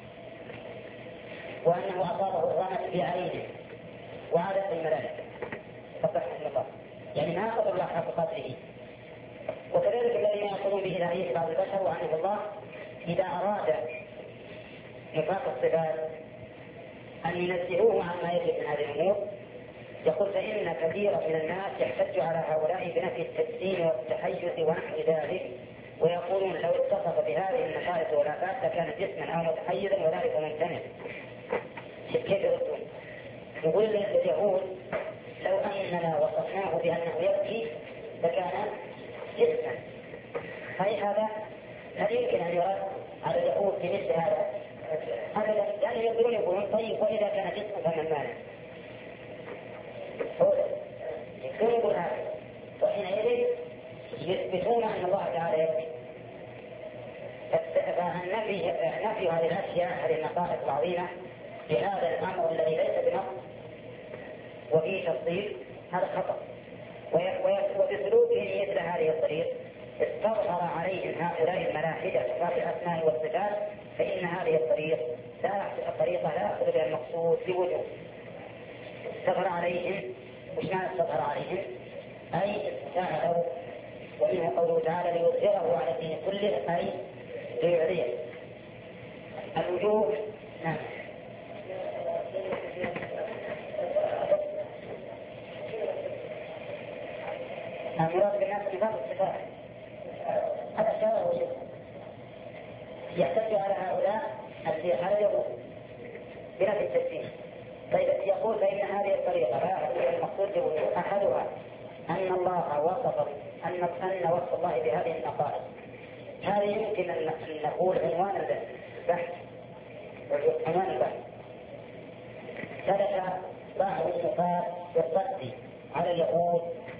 وأنه أصابه الرمد بعينه وعادت الملائكة فسبحان الله، يعني ما قدر الله حق قدره. وكذلك الذين يقولون بإلهية بعض البشر وأنه الله إذا أراد نفاق الصفات أن ينزهوه عما يجب من هذه الأمور، يقول فإن كثيرا من الناس يحتج على هؤلاء بنفي التجسيم والتحيز ونحو ذلك، ويقولون لو اتصف بهذه النقائص والآفات لكان جسما أو متحيزا وذلك ممتنع. كيف يردون؟ يقول اليهود لو أننا وصفناه بأنه يبكي لكان جسما، هذا لا يمكن أن يرد على اليهود في مثل هذا أبدا، يعني يقولون طيب وإذا كان جسما فمن مانع؟ يقول هذا، وحينئذ يثبتون أن الله تعالى يبكي. فنفي هذه الأشياء، هذه النقائص العظيمة بهذا الأمر الذي ليس بنص وفيه تفصيل، هذا خطأ. وبسلوكهم مثل هذه الطريق استظهر عليهم هؤلاء الملاحدة في الأسماء والصفات، فإن هذه الطريقة لا يأخذ بها المقصود بوجوه. استظهر عليهم، وش معنى استظهر عليهم؟ أي استعلوا، ومنه قوله تعالى ليظهره على الدين كله، أي ليعليه الوجوه. نعم. المراد بالناس نفاق الصفات، هذا شرع وجوه يحتج على هؤلاء الذين خرجوا بنفي التجسيم. طيب يقول فإن هذه الطريقة لا يحتج المقصود بوجوه، أحدها أن الله وصف أن وصف الله بهذه النقائص، هذا يمكن أن نقول عنوان البحث. سلك بعض النقاط بالرد على اليهود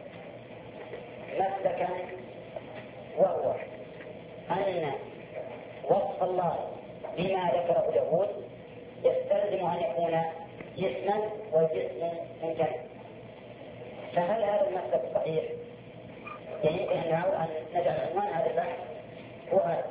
مسلكا، وهو أن وصف الله بما ذكره اليهود يستلزم أن يكون جسما والجسم ممتنع. فهل هذا المسلك صحيح يعني يمكن أن نجعل عنوان هذا البحث هو هذا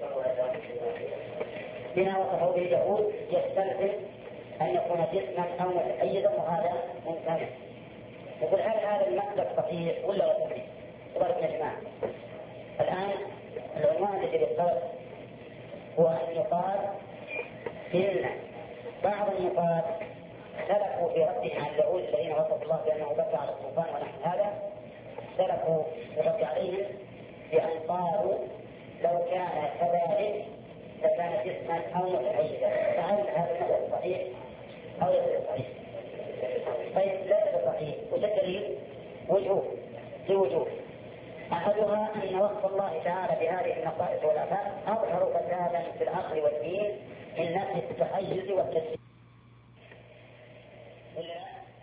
بما وصفه به اليهود يستلزم أن يكون جسما أو متأيدا وهذا ممتنع. يقول هل هذا المسلك صحيح ولا غير صحيح؟ تبارك يا جماعة الآن العنوان الذي بالضبط هو أن يقال إن بعض النقاط سلكوا في ردهم عن اليهود الذين وصف الله بأنه بكى على الطوفان ونحن هذا سلكوا في الرد عليهم بأن قالوا لو كان كذلك لكان جسما أو متحيزا. فهل هذا المثل صحيح أو ليس صحيح؟ طيب ليس صحيح. والدليل لوجوه أحدها أن وصف الله تعالى بهذه النقائص والآفات أظهر فسادا في العقل والدين من نفي التحيز والتشريع. ولا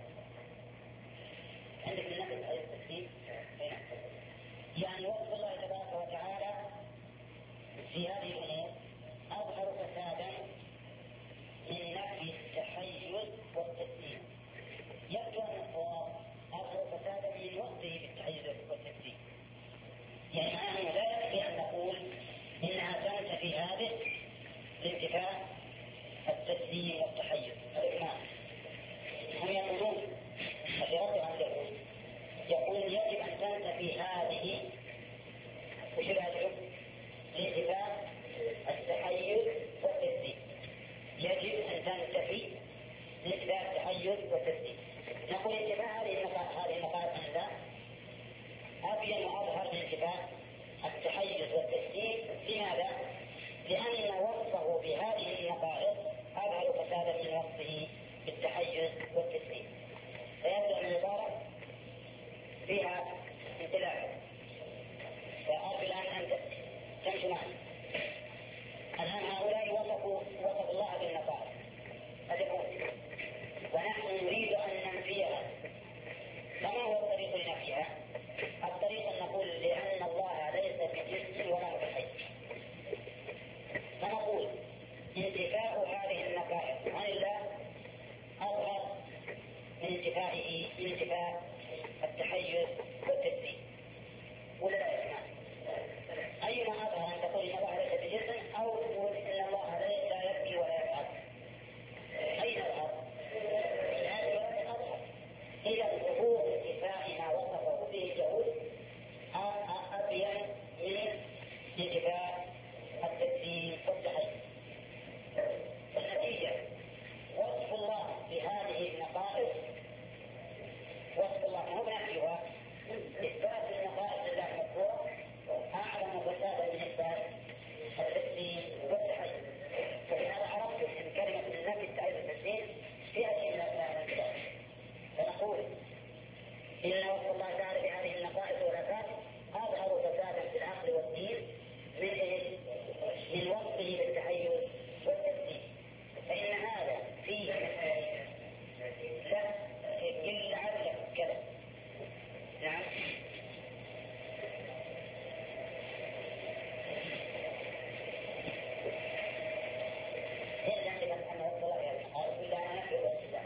عندك من نفي التحيز والتشريع؟ يعني وصف الله تبارك وتعالى في هذه الأمور أظهر فسادا من نفي التحيز والتشريع. يبدو أن الصواب أظهر فسادا من وصفه بالتحيز والتشريع. يعني معناه لا يكفي أن نقول إنها تنتفي هذه لانتفاء التسليم والتحيز. الإجماع هم يقولون في رد عن اليهود يقول يجب أن تنتفي هذه وش الأجر لانتفاء التحيز والتسليم. يجب أن تنتفي لانتفاء التحيز والتسليم. نقول انتفاء هذه النقاط لا أبين وأظهر من انتفاء التحيز والتسليم. لماذا؟ لأن وصفه بهذه النقائص أظهر فسادا من وصفه بالتحيز والتسليم. فيبدأ من العبارة فيها امتلاك. فأرجو الآن أن تمشي معي. الآن هؤلاء وصفوا الله بالنقائص ونحن نريد أن ننفيها. فما هو الطريق لنفيها؟ الطريق أن نقول لأن الله ليس بجسم ولا متحيز، فنقول انتفاء هذه النقائص عن الله أظهر من انتفاء التحيز والتسليم. ولا لا يسمع أيما أظهر أن تقول إن الله ليس بجسم أو تقول إن الله لا يبكي ولا يفعل. أين أظهر؟ إذا ظهور انتفاء ما وصفه به اليهود أبين من انتفاء التسليم والتحيز. النتيجة وصف الله بهذه النقائص وصف الله ما هو بنفسها إثبات النقائص لله مذكورة أعظم فسادا من إثبات التسليم والتحيز. فلهذا عرفت أن كلمة النفي التحيز والتسليم فيها شيء من الانتفاع. فنقول إن وصف الله تعالى بهذه النقائص والآفات أظهر فسادا في العقل والدين من وصفه بالتحيز والتسليم. فإن هذا فيه لا إلا عدل كذا. نعم إلا أن وصف الله بهذه النقائص إلا أن نفي والسلام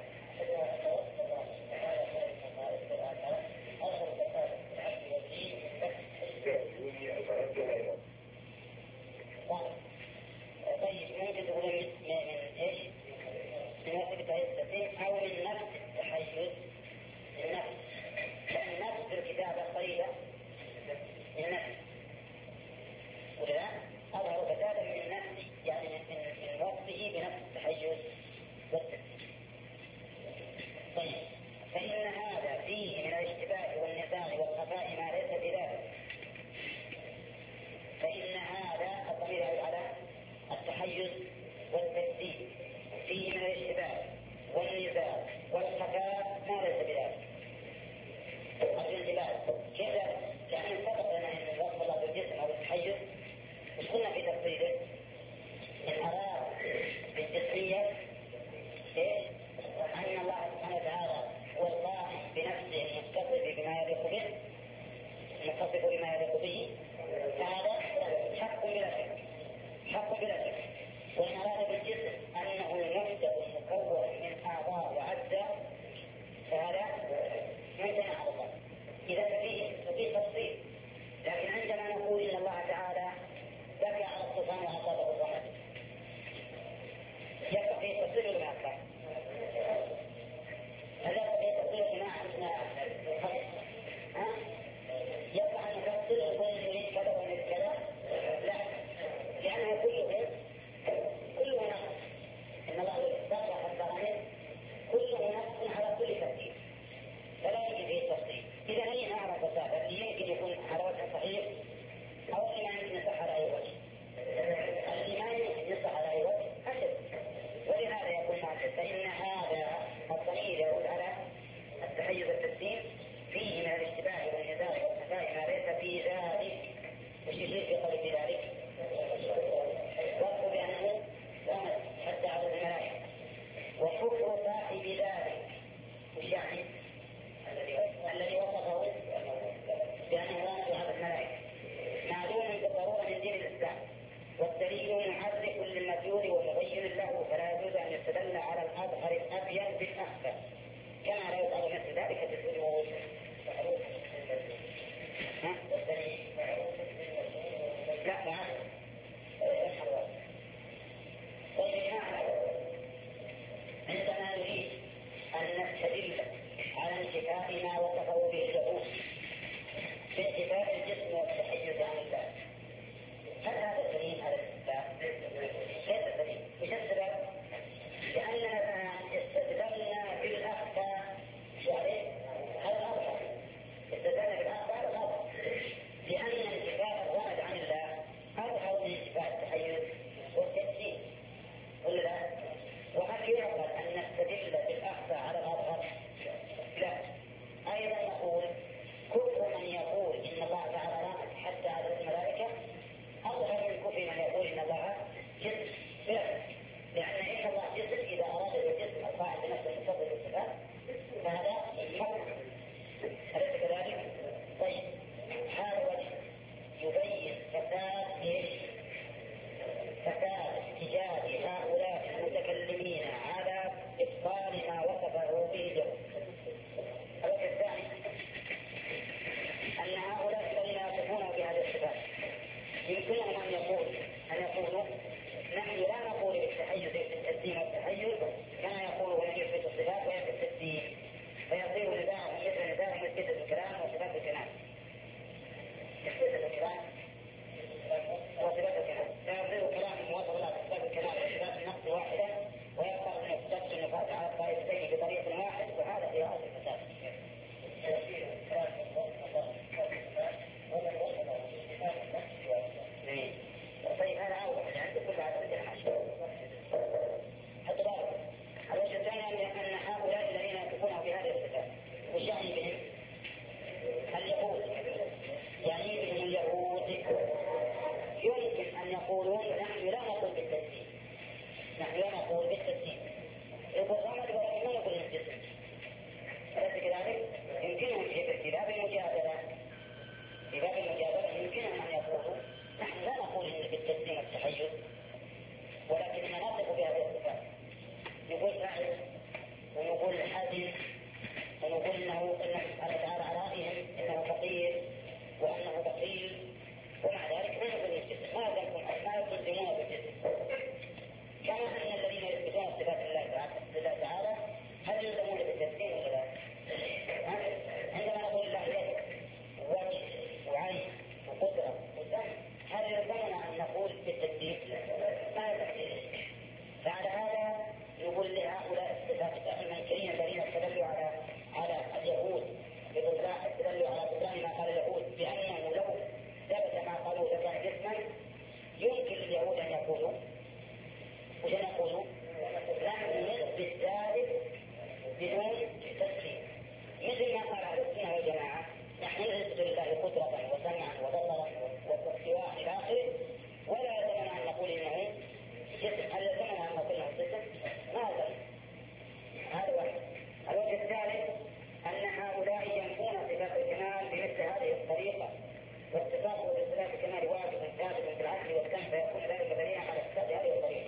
نقول؟ وش نقول؟ نثبت ذلك بدون تسليم، مثل ما قال أهل السنة والجماعة نحن نثبت لله قدرة وسمعا وبصرا واستواء إلى آخره، ولا يلزمنا أن نقول إنه جسم. هل يلزمنا أن نقول إنه جسم؟ ما يلزم. هذا واحد. الوجه الثالث أن هؤلاء ينفون صفات الكمال بمثل هذه الطريقة، واتصافه بصفات الكمال واجب ثابت في العقل والسمع، فيكون ذلك دليلا على إثبات هذه الطريقة.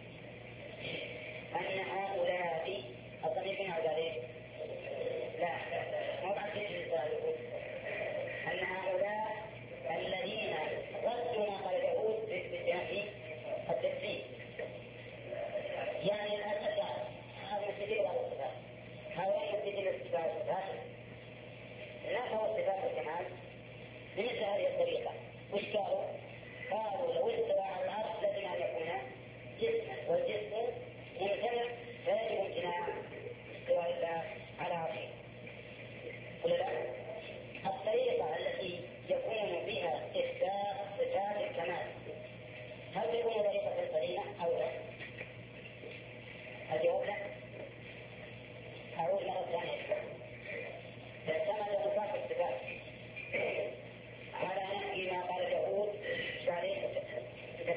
أن هؤلاء الضمير من ذلك لا مو بعد أن هؤلاء الذين ردوا ما قال داود باتجاه التكذيب، يعني الأساس هذا المسجدين وهذا الصفات، هؤلاء المسجدين الصفات نفوا صفات الكمال بمثل هذه الطريقة. وش قالوا؟ قالوا لو استوى على العرش لازم أن يكون جسما، والجسم ممتنع فيجب امتناع استواء الله على عرشه. ولا لا؟ الطريقة التي يكون بها إثبات صفات الكمال هل تكون طريقة سليمة أو لا؟ الجواب لا. أعود مرة ثانية. اعتمد نطاق الصفات على نفي ما قال داود تعريف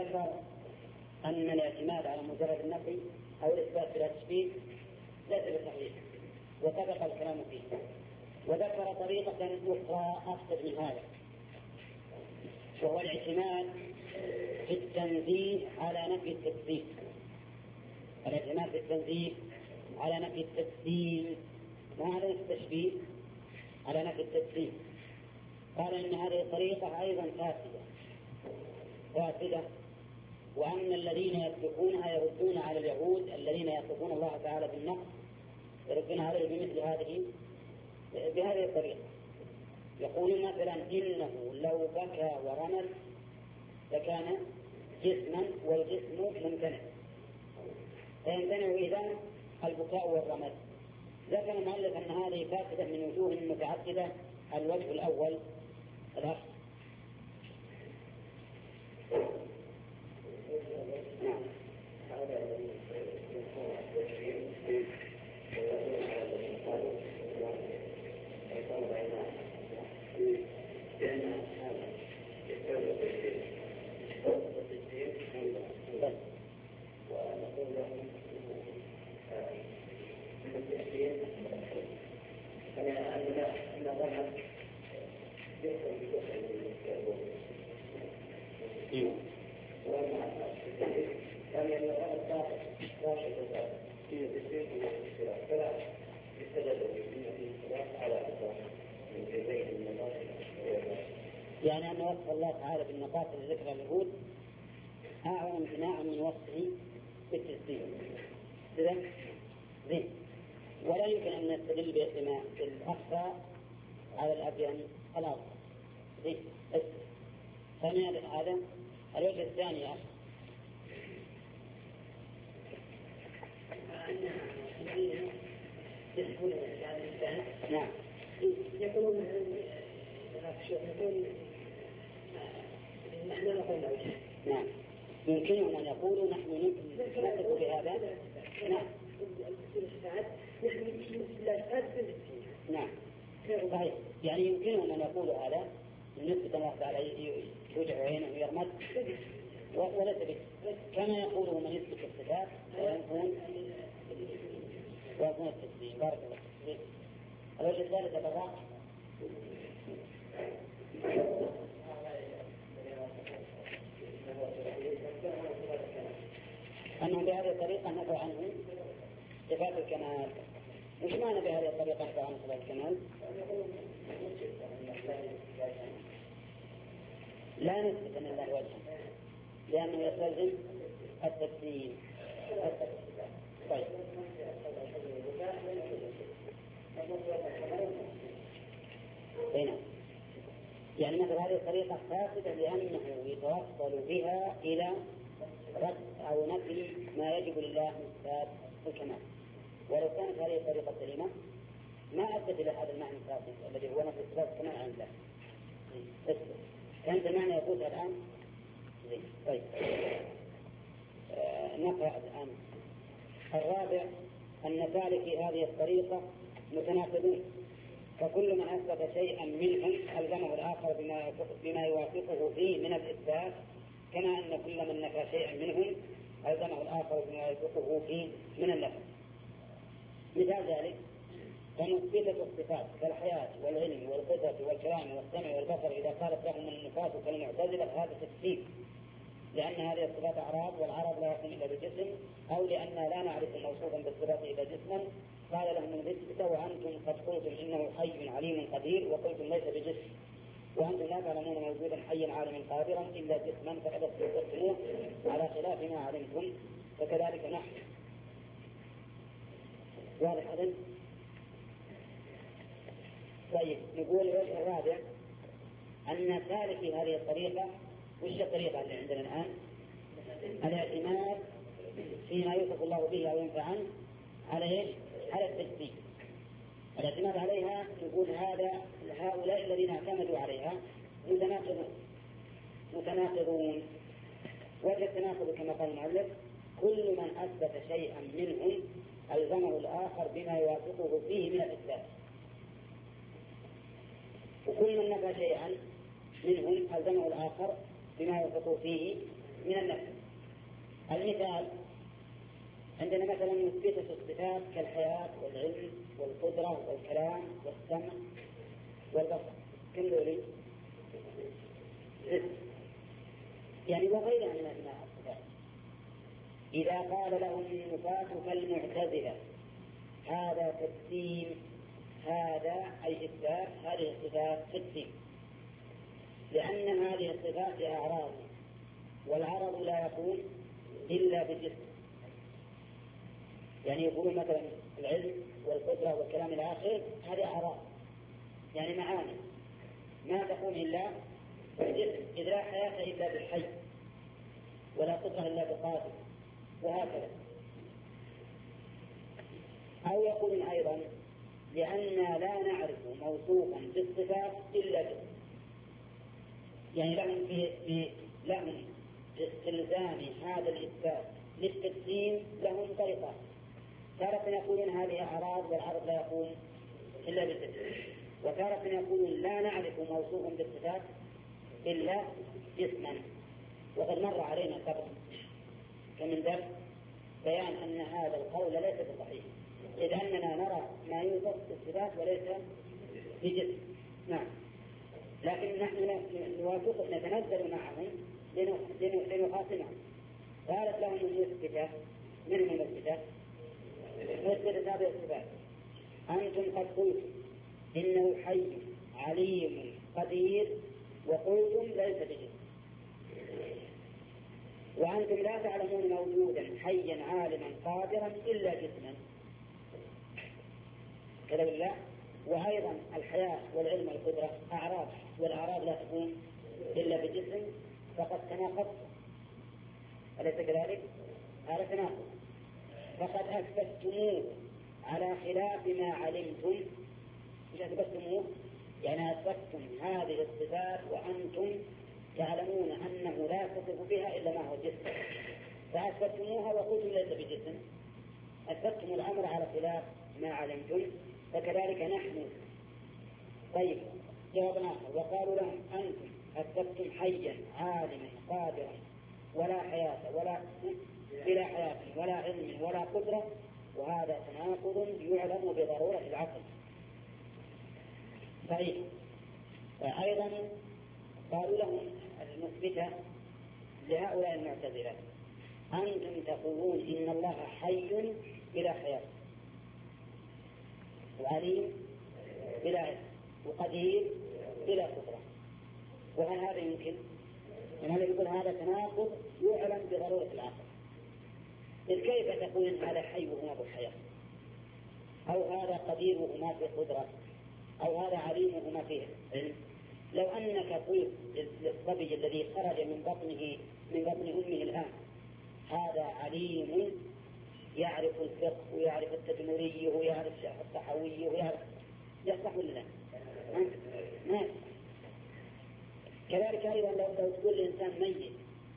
ذكر أن الاعتماد على مجرد النفي أو الإثبات بلا تشبيه ليس بصحيح، وسبق الكلام فيه. وذكر طريقة أخرى أخطر من هذا، وهو الاعتماد في التنزيه على نفي التكذيب. الاعتماد في التنزيه على نفي التكذيب وعلى التشبيه على نفي التكذيب. قال إن هذه الطريقة أيضا فاسدة، وأن الذين يتركونها يردون على اليهود الذين يصفون الله تعالى بالنقص، يردون عليه بهذه الطريقة. يقولون مثلا إنه لو بكى ورمل لكان جسما، والجسم ممتنع، فيمتنع إذا البكاء والرمل. ذكر المؤلف أن هذه فاسدة من وجوه متعددة. الوجه الأول الأخ يعني أن وصف الله تعالى بالنقاص لذكر اليهود أعظم امتناعا من وصفه بالتسليم. زين. ولا يمكن أن نستدل بالأخفى على الأبين الأرض. زين. ثانيا هذا الوجه الثاني نعم يقولون نحن نقول نعم يمكنهم أن يقولوا نحن نثق بهذا. نعم نعم صحيح. يعني يمكنهم أن يقولوا هذا بالنسبة الله تعالى يوجع عينه ويرمد وليس به، كما يقوله من يثبت الصفات ويكون التسليم. بارك الله فيك. الوجه الثالث بالراحة أنهم بهذه الطريقة نفوا عنه صفات الكمال. وش معنى بهذه الطريقة نفوا عنه صفات الكمال؟ لا نثبت أن الله وجه، لأنه يستلزم التسليم. طيب هنا يعني مثل هذه الطريقة فاسدة لأنه يتوصل بها إلى رد أو نفي ما يجب لله من صفات الكمال. ولو كانت هذه الطريقة سليمة ما أدت إلى هذا المعنى الفاسد الذي هو نفي صفات الكمال عن الله. كانت المعنى يقول الآن. طيب نقرأ الآن. الرابع أن سالكي هذه الطريقة متناقضون، فكل من أثبت شيئا منهم ألزمه الآخر بما يوافقه فيه من الإثبات، كما أن كل من نفى شيئا منهم ألزمه الآخر بما يوافقه فيه من النفي. مثال ذلك فمثبتة الصفات كالحياة والعلم والقدرة والكلام والسمع والبصر إذا قالت لهم النفاة كالمعتزلة هذا تكذيب، لأن هذه الصفات أعراض والعرض لا يكون إلا بجسم، أو لأن لا نعرف موصوفا بالصفات إلا جسما. قال لهم النسبة وأنتم قد قلتم إنه حي عليم قدير وقلتم ليس بجسم، وأنتم لا تعلمون موجودا حيا عالما قادرا إلا جسما فقد استلزمتموه على خلاف ما علمتم، فكذلك نحن. واضح هذا؟ طيب نقول الوجه الرابع أن سالكي هذه الطريقة، وش الطريقة اللي عندنا الآن؟ الاعتماد فيما يوصف الله به أو ينفع عنه على إيش؟ على التجديد. الاعتماد عليها نقول هؤلاء الذين اعتمدوا عليها متناقضون. وجه التناقض كما قال المؤلف كل من أثبت شيئا منهم ألزمه الآخر بما يوافقه فيه من الإثبات، وكل من نفى شيئا منهم ألزمه الآخر بما يوافقه فيه من النفس. المثال عندنا مثلا مثبتة الصفات كالحياة والعلم والقدرة والكلام والسمع والبصر، كم ذولي؟ يعني وغيرها من الصفات. إذا قال لهم النفاة كالمعتزلة هذا تجسيم، هذا أي إثبات هذه الصفات تجسيم، لأن هذه الصفات أعراض، والعرض لا يكون إلا بجسم. يعني يقولون مثلا العلم والقدرة والكلام إلى آخره هذه أعراض، يعني معاني ما تكون إلا بالجسم، إذ لا حياة إلا بالحي، ولا قدرة إلا بقادر، وهكذا. أو يقولون أيضا لأننا لا نعرف موصوفا بالصفات إلا جسم، يعني لهم في استلزام هذا الإثبات للتجسيم لهم طريقة. تارة يقولون هذه أعراض والعرض لا يقوم إلا بالجسم، وتارة يقولون لا نعرف موصوفا بالصفات إلا جسما. وقد مر علينا قبل كمن درس بيان أن هذا القول ليس بصحيح، إذ أننا نرى ما يوصف بالصفات وليس بجسم. نعم، لكن نحن نوافق نتنزل معهم لنخاصمهم. قالت لهم المثبتة، من المثبتة؟ مثبتة هذه الصفات: أنتم قد قلتم إنه حي عليم قدير، وقلتم ليس بجسم، وأنتم لا تعلمون موجودا حيا عالما قادرا إلا جسما، كذا بالله. وأيضا الحياة والعلم والقدرة أعراض، والأعراض لا تكون إلا بجسم، فقد تناقض، أليس كذلك؟ هذا تناقض، فقد أثبتموه على خلاف ما علمتم. مش أثبتموه يعني أثبتم هذه الصفات وأنتم تعلمون أنه لا تصف بها إلا ما هو جسم، فأثبتموها وقلتم ليس بجسم، أثبتم الأمر على خلاف ما علمتم، فكذلك نحن. طيب، جواب آخر: وقالوا لهم أنتم أثبتم حيا عالما قادرا ولا حياة بلا حياة ولا علم ولا قدرة، وهذا تناقض يعلم بضرورة العقل. طيب، أيضا قالوا لهم المثبتة لهؤلاء المعتزلة: أنتم تقولون إن الله حي بلا حياة، وعليم بلا علم، وقدير بلا قدرة، وهل هذا يمكن؟ هذا يقول هذا تناقض يعلم بضرورة العقل. إذ كيف تقول إن هذا حي وهو في الحياة، أو هذا قدير وما فيه قدرة، أو هذا عليم وما فيه علم؟ لو أنك قلت للصبي الذي خرج من بطن أمه الآن هذا عليم يعرف الفقه ويعرف التدمري ويعرف الصحوي ويعرف، يصح ولا لا؟ ما. كذلك أيضا لو تقول الإنسان ميت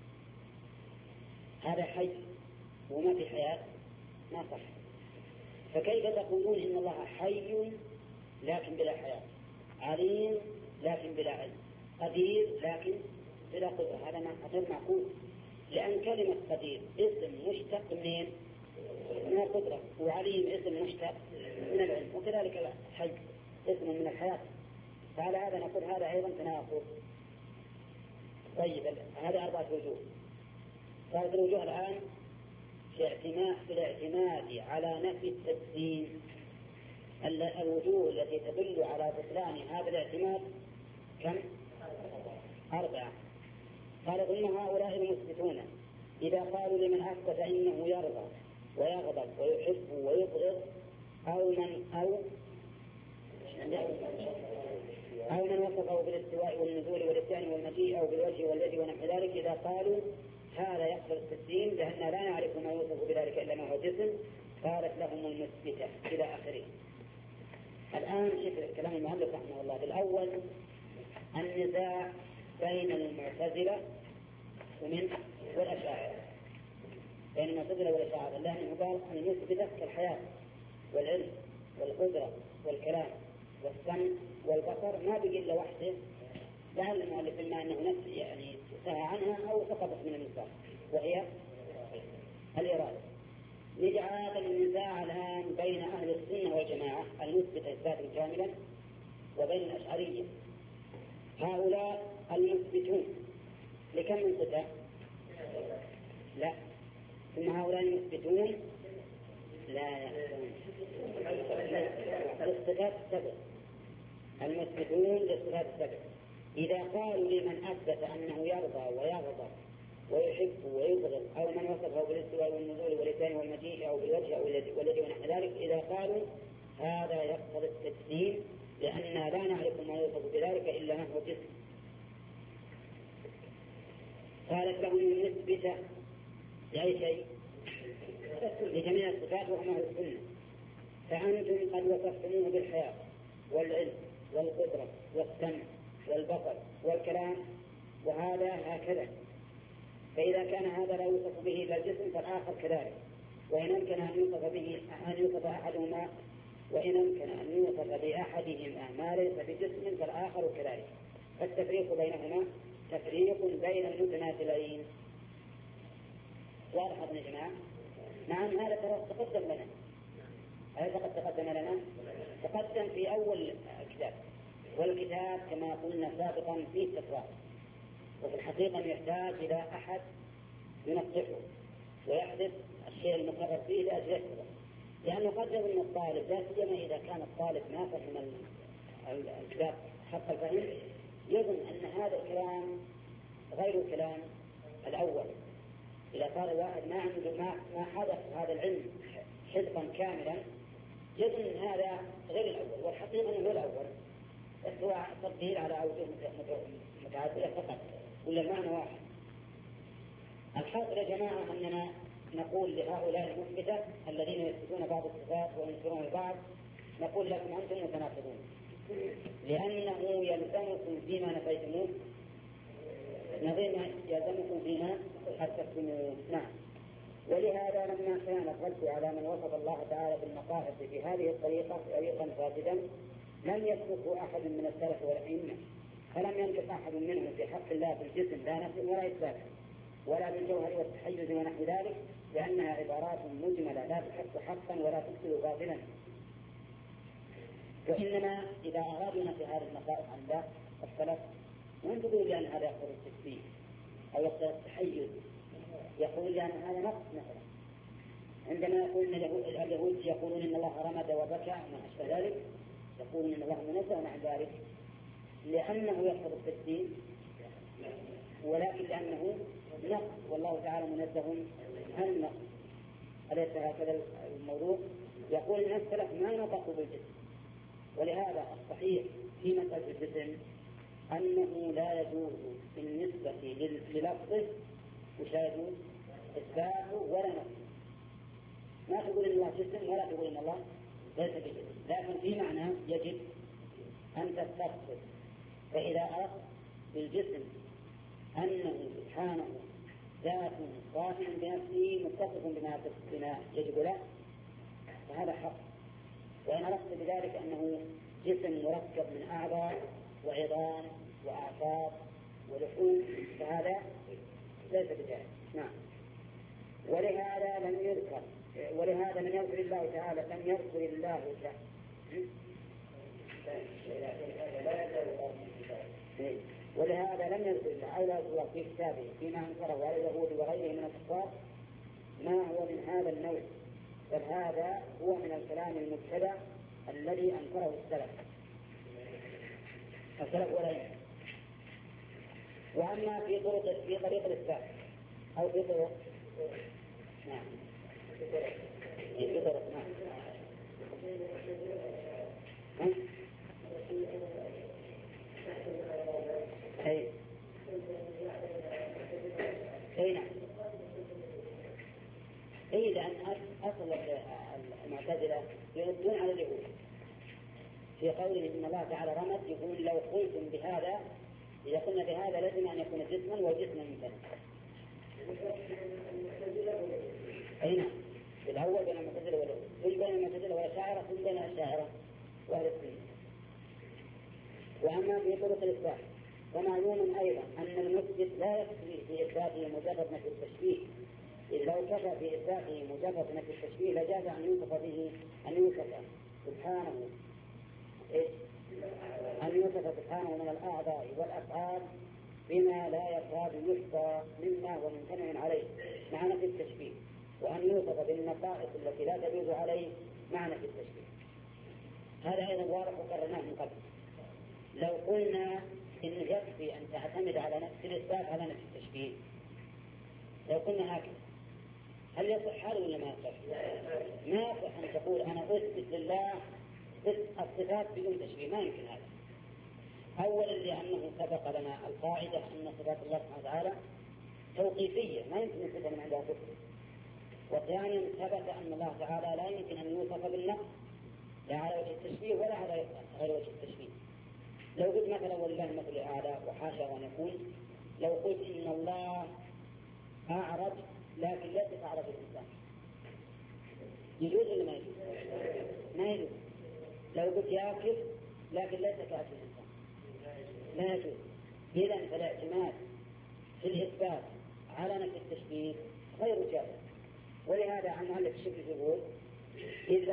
هذا حي وما في حياة، ما صح. فكيف تقولون إن الله حي لكن بلا حياة، عليم لكن بلا علم، قدير لكن بلا قدرة؟ هذا غير معقول، لأن كلمة قدير اسم مشتق من القدرة، وعليم اسم مشتق من العلم، وكذلك الحي اسم من الحياة. فعلى هذا نقول هذا أيضا تناقض. طيب، هذا 4 وجوه. صارت الوجوه الآن في الاعتماد على نفي التجسيم. الوجوه التي تدل على بطلان هذا الاعتماد كم؟ 4. قال: ثم هؤلاء المثبتون إذا قالوا لمن أثبت إنه يرضى ويغضب ويحب ويبغض أو من وصفه بالاستواء والنزول والاتيان والمجيء أو بالوجه واليد ونحو ذلك، إذا قالوا هذا يقبل التسليم لأننا لا نعرف ما يوصف بذلك إلا ما هو جسم، قالت لهم المثبتة إلى آخره. الآن شوف كلام المؤلف رحمه الله. الأول النزاع بين المعتزلة والأشاعرة، بين المعتزلة والأشاعرة، لأنه قال أن المثبتة كالحياة والعلم والقدرة والكلام والسمع والبصر ما بقي إلا وحده لعل المؤلف إما أنه نفس يعني سهى عنها أو سقطت من المثال، وهي الإرادة. نجعل النزاع الآن بين أهل السنة والجماعة المثبت إثباتا كاملا وبين الأشعرية. هؤلاء المثبتون لكم من صفة؟ لا، ثم هؤلاء المثبتون لا للصفات السبع، المثبتون للصفات السبع. إذا قالوا لمن أثبت أنه يرضى ويغضب ويحب ويبغض أو من وصفه بالاستواء والنزول والإتيان والمجيء أو بالوجه أو الذي ونحو ذلك، إذا قالوا هذا يقتضي التجسيم لأننا لا نعرف ما يوصف بذلك إلا نحو الجسم. قالت لهم المثبتة لأي شيء؟ لجميع الصفات وهم أهل السنة. فأنتم قد وصفتموه بالحياة والعلم والقدرة والسمع والبصر والكلام، وهذا هكذا. فإذا كان هذا لا يوصف به إلا الجسم فالآخر كذلك، وإن أمكن أن يوصف أحدهما وإن أمكن أن يوصف بأحدهما ما ليس بجسم فالآخر كذلك. فالتفريق بينهما تفريق بين المتماثلين. واضح يا جماعة؟ نعم، هذا تقدم لنا، هذا قد تقدم لنا، تقدم في أول كتاب، والكتاب كما قلنا سابقا فيه تكرار، وفي الحقيقة يحتاج إلى أحد ينصحه ويحدث الشيء المقرر فيه لأجل يكتبه، لأنه قد يظن الطالب لا سيما إذا كان الطالب ما فهم الكتاب حق الفهم يظن أن هذا الكلام غير الكلام الأول. إذا قال واحد ما عنده ما حدث هذا العلم حفظا كاملا يظن أن هذا غير الأول، والحقيقة أنه الأول، بس هو تفضيل على أوجه متعددة فقط، ولا المعنى واحد. الحاصل يا جماعة أننا نقول لهؤلاء المثبتة الذين يثبتون بعض الصفات وينكرون البعض، نقول لكم أنتم متناقضون، لأنه يلزمكم فيما نفيتموه نظير ما يلزمكم فيما أثبتموه. نعم. ولهذا لما كان الرد على من وصف الله تعالى بالمقاصد في هذه الطريقة طريقا فاسدا لم يسلكه أحد من السلف والأئمة، فلم ينطق أحد منهم في حق الله بالجسم لا نفي ولا إثبات ولا بالجوهر والتحيز ونحو ذلك، لأنها عبارات مجملة لا تحق حقا ولا تفسد باطلا. وإنما إذا أرادوا نفي هذه المقاصد عن الله السلف ما يقولون لأن هذا يقتضي التشبيه أو يقتضي التحيز، يقول لأن هذا نقص مثلا. عندما يقول اليهود يقولون إن الله رمد وبكى ما أشبه ذلك، يقولون إن الله منزه عن ذلك لأنه يقتضي التشبيه، ولكن لأنه نقص، والله تعالى منزه عن النقص. أليس هكذا الموضوع؟ يقول أن السلف ما نطقوا بالجسم، ولهذا الصحيح في مسألة الجسم أنه لا يجوز بالنسبة للفظه مشاهده إثباته ولا نفسه. ما تقول إن الله جسم ولا تقول إن الله ليس بجسم، لكن في معنى يجب أن تستفسر. فإذا أردت بالجسم أنه سبحانه ذات قائم بنفسه متصف بما يجب له فهذا حق، وإن أردت بذلك أنه جسم مركب من أعضاء وعظام وأعصاب ولحوم فهذا ليس بذلك. نعم. ولهذا لم يذكر الله تعالى ولهذا لم يذكر الله أو لا يذكر في كتابه فيما أنكره على اليهود وغيره من الكفار ما هو من هذا النوع، بل هذا هو من الكلام المبتدع الذي أنكره السلف والأئمة. وأما في طريق الإثبات أو في طرق نعم في طرق نعم أي نعم. أي لأن أصل المعتزلة يردون على اليهود في قوله إن الله تعالى رمد، يقول لو قلتم بهذا إذا قلنا بهذا لازم أن يكون جسما وجسما مثلا. أي نعم. الأول بين المعتزلة واليهود، ثم بين المعتزلة والأشاعرة، ثم بين الأشاعرة وأهل السنة. وأما في طرق الإثبات ومعلوم أيضا أن المثبت لا يكفي في إثباته مجرد نفي التشبيه، إذ لو كفى في إثباته مجرد نفي التشبيه لجاز أن يوصف به أن يوصف سبحانه من الأعضاء والأفعال بما لا يكاد يحصى مما هو ممتنع عليه مع نفي التشبيه، وأن يوصف بالنقائص التي لا تجوز عليه مع نفي التشبيه. هذا أيضا واضح وقررناه من قبل. لو قلنا إن يكفي أن تعتمد على نفس الإثبات على نفس التشبيه، لو قلنا هكذا هل يصح هذا ولا ما يصح؟ ما يصح أن تقول أنا أثبت لله الصفات بدون تشبيه، ما يمكن هذا. أولا لأنه سبق لنا القاعدة أن صفات الله سبحانه وتعالى توقيفية ما يمكن يثبتها من عندها كفر. وثانيا ثبت أن الله تعالى لا يمكن أن يوصف بالنقص لا على وجه التشبيه ولا على غير وجه التشبيه. لو قلت مثلا ولله المثل الأعلى وحاشا أن يكون، لو قلت إن الله أعرج لكن ليس كأعرج الإنسان، يجوز ولا ما يجوز؟ ما يجوز. لو قلت يأكل لكن ليس كأكل الإنسان، لا يجوز. إذن فالاعتماد في الإثبات على نفس التشبيه غير جائز. ولهذا عن مؤلف الشكل يقول إذ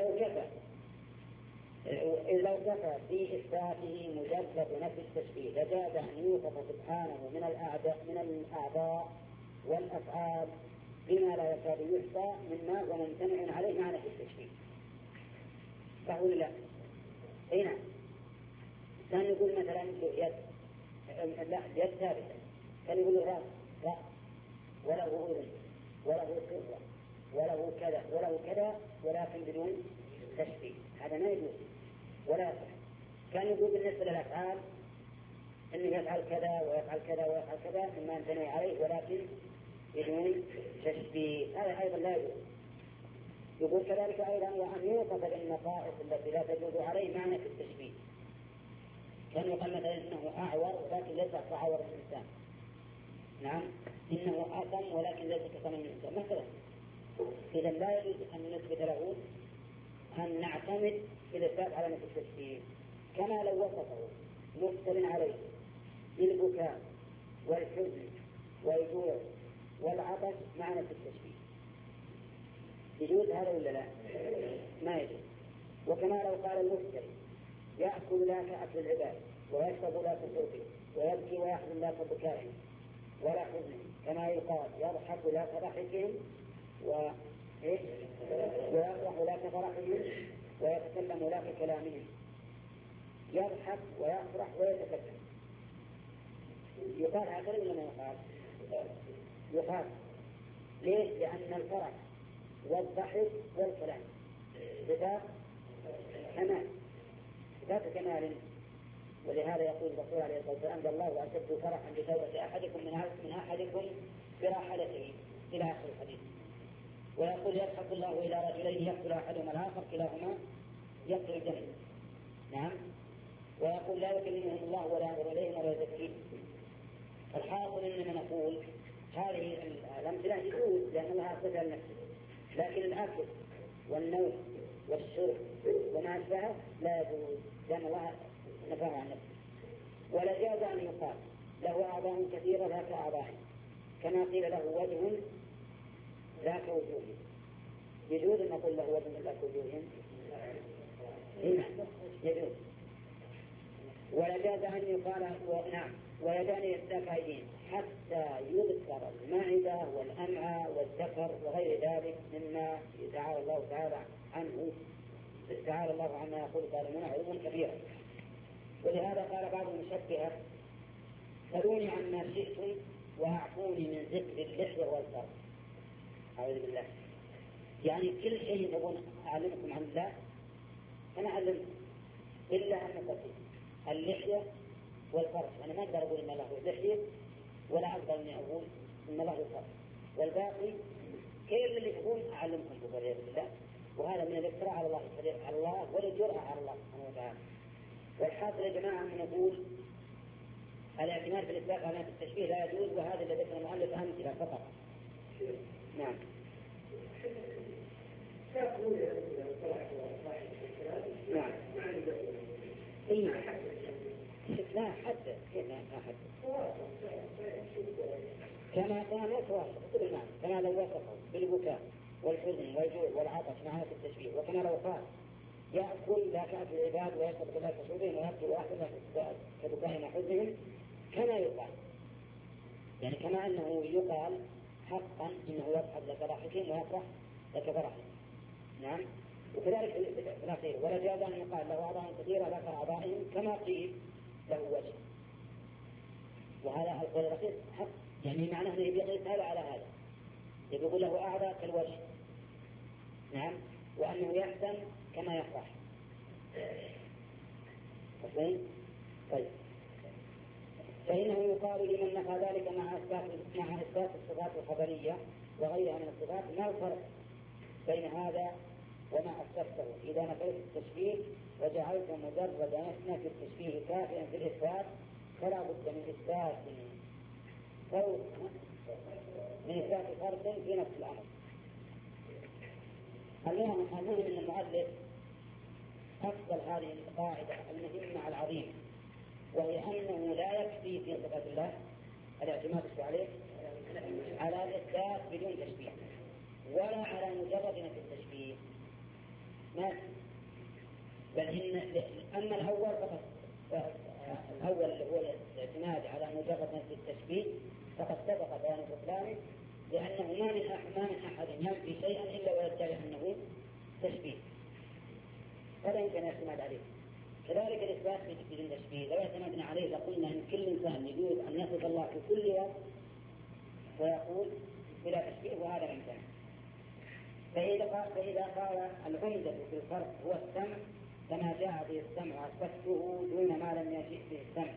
لو كفى في إثباته مجرد نفي التشبيه لجاز أن يوصف سبحانه من الأعضاء والأفعال بما لا يكاد يحصى مما هو ممتنع عليه مع نفي التشبيه. فهو لا هنا كان يقول مثلا يد، لا يد ثابتة، كان يقول الرأس رأس وله أذن وله قرة وله كذا وله كذا ولكن بدون تشبيه، هذا ما يجوز ولا يصح. كان يقول بالنسبة للأفعال أنه يفعل كذا ويفعل كذا ويفعل كذا مما يمتنع عليه ولكن بدون تشبيه، هذا أيضا لا يجوز. يقول كذلك أيضا وأن يوصف بالنقائص التي لا تجوز عليه معنى في التشبيه. كان يقال مثلا إنه أعور ولكن ليس كعور الإنسان، نعم إنه أصم ولكن ليس كصم الإنسان مثلا. إذا لا يجوز أن نثبت له أن نعتمد في الإثبات على نفس التشبيه، كما لو وصفه مفتل عليه بالبكاء والحزن والجوع والعطش مع نفس التشبيه، يجوز هذا ولا لا؟ ما يجوز. وكما لو قال المفتل يأكل لا كأكل العباد ويشرب لا كشربه ويبكي ويحزن لا كبكائه ولا حزن، كما يقال يضحك لا كضحكهم ويفرح لا كفرحهم ويتكلم لا ككلامهم. يضحك ويفرح ويتكلم، يقال هكذا ولا ما يقال؟ يقال. ليش؟ لأن الفرح والضحك والكلام صفات كمال، صفات كمال. ولهذا يقول الرسول عليه الصلاة والسلام الله أشد فرحا بتوبة أحدكم من أحدكم براحلته إلى آخر الحديث. ويقول يضحك الله إلى رجلين يقتل أحدهما الآخر كلاهما يقتل الجنة، نعم. ويقول لا يكلمهم الله ولا ينظر إليهم ولا يزكيهم. الحاصل إننا نقول هذه الأمثلة يجوز لأن الله صفة لنفسه، لكن الأكل والنوم والشرب وما أشبهه لا يجوز لأن الله نفاه عن نفسه. ولا جاز أن يقال له أعضاء كثيرة لا كأعضائه، كما قيل له وجه لا كوجوه. يجوز أن نقول له وجه لا كوجوه؟ يجوز. ولا جاز أن يقال نعم ويدان يستكايدين حتى يذكر المعدة والأمعاء والذكر وغير ذلك مما تعالى الله تعالى عنه، تعالى الله عما يقول الظالمون علوا كبيرا. ولهذا قال بعض المشبهة سلوني عما شئتم وأعطوني من ذكر اللحية والفرج. أعوذ بالله، يعني كل شيء تبون أعلمكم عن الله أنا أعلمكم إلا أن قصير اللحية والفرج. أنا ما أقدر أقول إن الله لحية ولا أقدر أن أقول إن الله فرج، والباقي كل اللي تقول أعلمكم بقول الله. وهذا من الافتراء على الله والجرأة على الله سبحانه وتعالى. والحاصل يا جماعة أن نقول الاعتماد في الإثبات على التشبيه لا يجوز، وهذا الذي ذكر المؤلف أمثلة فقط. نعم. نعم. لا حد كيف لا حد كما كان يتواصل كل المعنى كما لو وصفه بالبكاء والحزن والجوع والعطش مع التشبيه وكما لو قال يأكل لا كأكل العباد ويشرب لا كشربهم ويبكي واحد كبكائهم وحزنهم كما يقال يعني كما أنه يقال حقا إنه يضحك لك ضحكهم ويفرح لك فرحهم. نعم. وكذلك في الأخير ولا جاز أن يقال له أعضاء كثيرة ذكر أعضائهم كما قيل له وجه. وهذا القول الأخير حق يعني معناه أنه يقيس هذا على هذا يقول له أعضاء كالوجه. نعم. وأنه يحزن كما يفرح. طيب فإنه يقال لمن نفى ذلك مع إثبات الصفات الخبرية وغيرها من الصفات ما الفرق بين هذا وما أثبته إذا نفيت التشبيه وجعلت مجرد نفي التشبيه كافيا في الإثبات فلا بد من إثبات فرق في نفس الأمر. المهم أن المؤلف أفضل هذه القاعدة المهمة العظيمة وهي أنه لا يكفي في صفات الله الاعتماد عليه على الإثبات بدون تشبيه ولا على مجرد نفي التشبيه ما بل أما الأول الأول اللي هو الاعتماد على مجرد نفي التشبيه فقد سبق بيان بطلانه لأنه ما من أحد ينفي شيئا إلا ويدعي أنه تشبيه فلا يمكن الاعتماد عليه. كذلك الإثبات بدون تشبيه لو اعتمدنا عليه لقلنا إن كل إنسان يجوز أن يصف الله في كل وقت ويقول بلا تشبيه وهذا يمكن. فإذا قال العمدة في الفرق هو السمع كما جاء به السمع أثبته دون ما لم يجئ به السمع.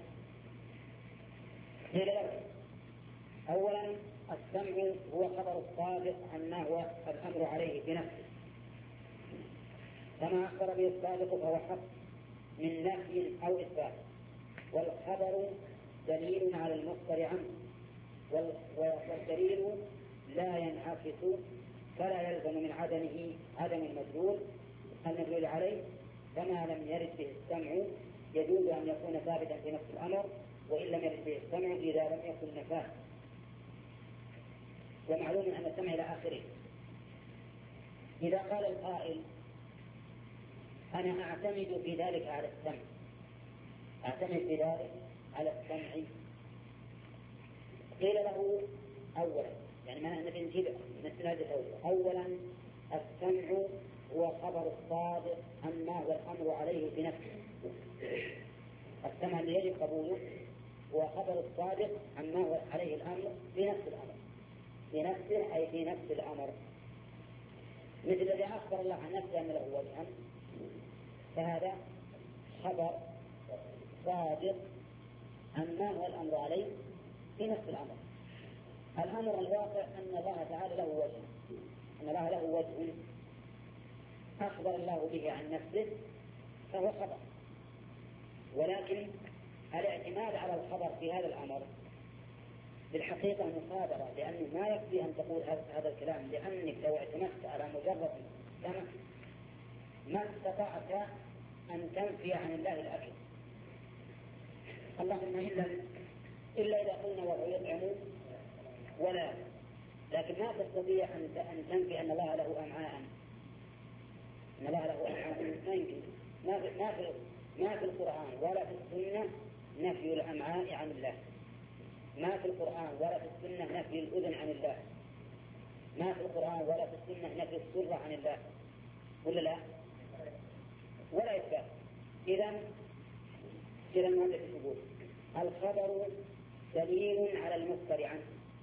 أولا السمع هو خبر الصادق عما هو الأمر عليه بنفسه كما أخبر به الصادق فهو حق من نفي أو إثبات والخبر دليل على المصدر عنه والدليل لا ينعكس فلا يلزم من عدمه عدم المدلول عليه كما لم يرد به السمع يجوز أن يكون ثابتا في نفس الأمر وإن لم يرد به السمع إذا لم يكن نفاه. ومعلوم أن السمع إلى آخره. إذا قال القائل أنا أعتمد في ذلك على السمع قيل له أولا يعني ما ننتبه أولا السمع هو خبر الصادق عما هو الأمر عليه بنفسه. السمع اللي يجب قبوله هو خبر الصادق عما هو عليه الأمر بنفس الأمر بنفسه أي في نفس الأمر مثل الذي أخبر الله عن نفسه أن له وجها فهذا خبر صادق عما هو الأمر عليه في نفس الأمر. الأمر الواقع أن الله تعالى له وجه أن الله له وجه أخبر الله به عن نفسه فهو خبر ولكن الاعتماد على الخبر في هذا الأمر بالحقيقة مصادرة لأنه ما يكفي أن تقول هذا الكلام لأنك لو اعتمدت على مجرد سمع ما استطعت أن تنفي عن الله الأكل اللهم إلا إذا قلنا وهو يطعم ولا لكن ما تستطيع أن تنفي أن الله له أمعاء ما يمكن ما في القرآن ولا في السنة نفي الأمعاء عن الله ما في القرآن ولا في السنة نفي الأذن عن الله ما في القرآن ولا في السنة نفي السر عن الله ولا لا ولا إثبات. إذا ماذا تقول الخبر دليل على المخبر عنه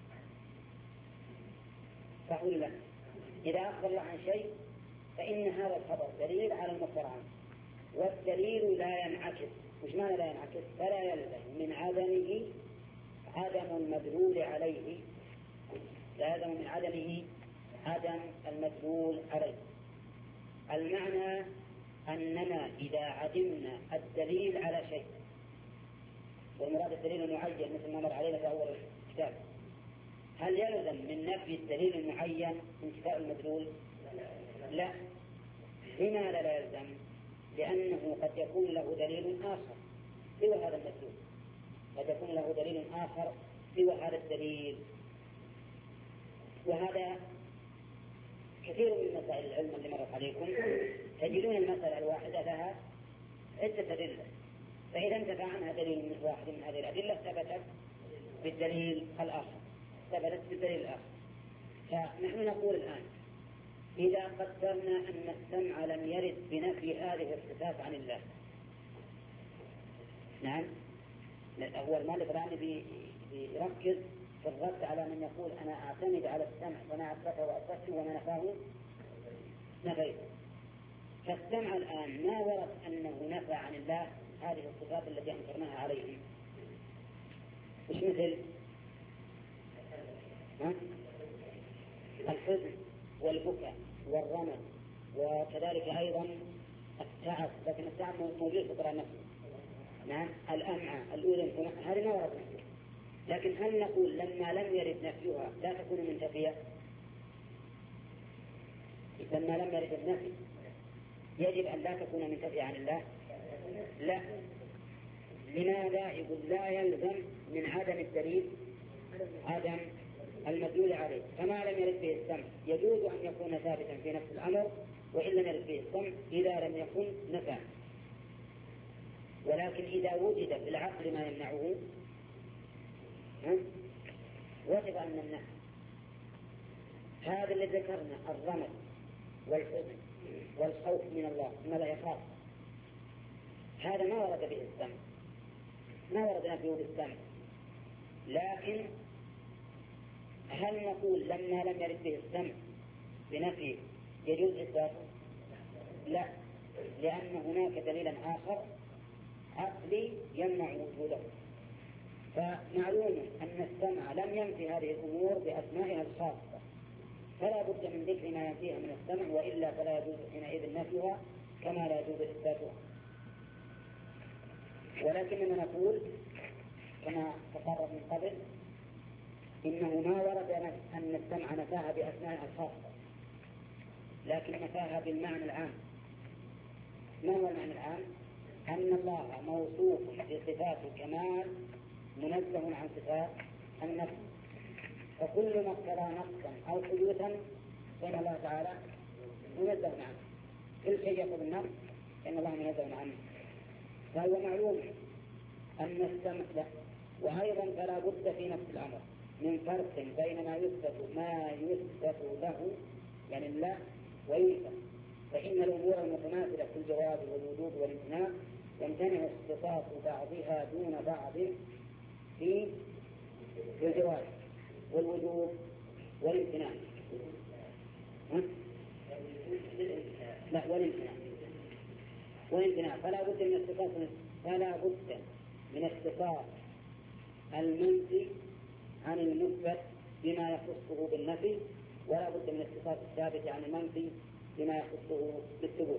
فقل له إذا أخبر الله عن شيء فإن هذا الخبر دليل على المخبر عنه والدليل لا ينعكس. وش معنى لا ينعكس؟ فلا يلزم من عدمه عدم المدلول عليه لا يلزم من عدمه عدم المدلول عليه. المعنى أننا إذا عدمنا الدليل على شيء والمراد الدليل المعين مثل ما مر علينا في أول الكتاب هل يلزم من نفي الدليل المعين انتفاء المدلول؟ لا. لماذا لا يلزم؟ لأنه قد يكون له دليل آخر سوى هذا المدلول، قد يكون له دليل آخر سوى هذا الدليل. وهذا كثير من مسائل العلم اللي مرت عليكم تجدون المسألة الواحدة لها عدة أدلة، فإذا انتفع عنها دليل واحد من هذه الأدلة ثبتت بالدليل الآخر. فنحن نقول الآن إذا قدرنا أن السمع لم يرد بنفي هذه الصفات عن الله، نعم، هو المؤلف الآن بيركز في الرد على من يقول أنا أعتمد على السمع وما أثبته وأثبته وما نفاه نفيته. فالسمع الآن ما ورد أنه نفى عن الله هذه الصفات التي أنكرناها عليه. مش مثل الحزن والبكاء والرمى، وكذلك أيضا التعب، لكن التعب موجود في القرآن نفسه. نعم، الأمعاء، الأذن، هذه ما ورد نفسه. لكن هل نقول لما لم يرد نفيها لا تكون منتفية؟ لما لم يرد النفي يجب أن لا تكون منتفية عن الله؟ لا. لماذا؟ يقول لا يلزم من عدم الدليل عدم المدلول عليه. فما لم يرد به السمع يجوز أن يكون ثابتا في نفس الأمر، وإن لم يرد به السمع إذا لم يكن نفع. ولكن إذا وجد في العقل ما يمنعه وجب أن نمنعه. هذا اللي ذكرنا، الرمل والحزن والخوف من الله، ما لا يخاف، هذا ما ورد به السمع، ما ورد نفيه بالسمع. لكن هل نقول لما لم يرد به السمع بنفيه يجوز إثباته؟ لا، لأن هناك دليلا آخر عقلي يمنع وجوده. فمعلوم أن السمع لم ينفي هذه الأمور بأسمائها الخاصة، فلا بد من ذكر ما ينفيها من السمع، وإلا فلا يجوز حينئذ نفيها كما لا يجوز إثباتها. ولكننا نقول كما تقرر من قبل إنه ما ورد أن السمع نفاها بأسمائها الخاصة، لكن نفاها بالمعنى العام. ما هو المعنى العام؟ أن الله موصوف بصفات الكمال منزه عن صفات النفس، فكل ما اقتضى نقصا أو حدوثا فإن الله تعالى منزه عنه. كل شيء يقول النفس فإن الله منزه عنه. فهو معلوم أن السمع له. وأيضا فلا بد في نفس الأمر من فرق بين ما يثبت له يعني الله وينفى. فإن الأمور المتماثلة في الجواب والوجود والامتناع يمتنع اختصاص بعضها دون بعض في الجواب والوجود والامتناع. لا، والامتناع فلا بد من اختصاص المنفي عن المثبت بما يخصه بالنفي، ولا بد من اختصاص الثابت عن المنفي بما يخصه بالثبوت.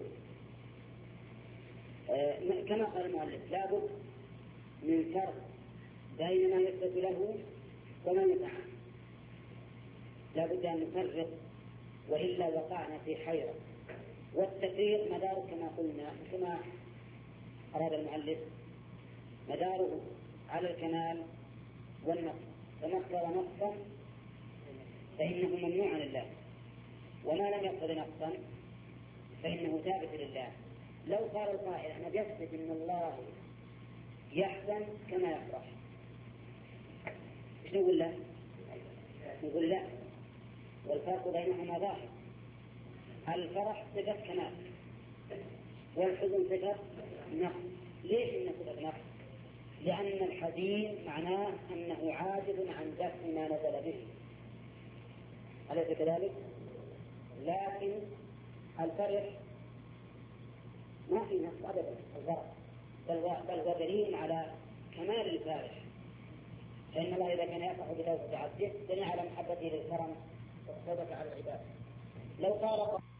كما قال المؤلف لا بد من فرق بين ما يثبت له وما ينفع عنه. لا بد أن نفرق، وإلا وقعنا في حيرة. والتفريق مداره كما قلنا، كما أراد المؤلف، مداره على الكمال والنقص. فمقتضى نقصا فإنه ممنوع لله، وما لم يقتضي نقصا فإنه ثابت لله. لو قال القائل أنا بيثبت أن الله يحزن كما يفرح، ايش نقول له؟ نقول لا، والفرق بينهما ظاهر. الفرح صفة كمال والحزن صفة نقص. ليش إنه صفة نقص؟ لأن الحزين معناه أنه عاجز عن دفع ما نزل به، أليس كذلك؟ لكن الفرح ما في نقص أبدا، بل هو دليل على كمال الفارح. فإن الله إذا كان يفرح بتوبة عبده دل على محبته للكرم والصدق على العباد. لو قال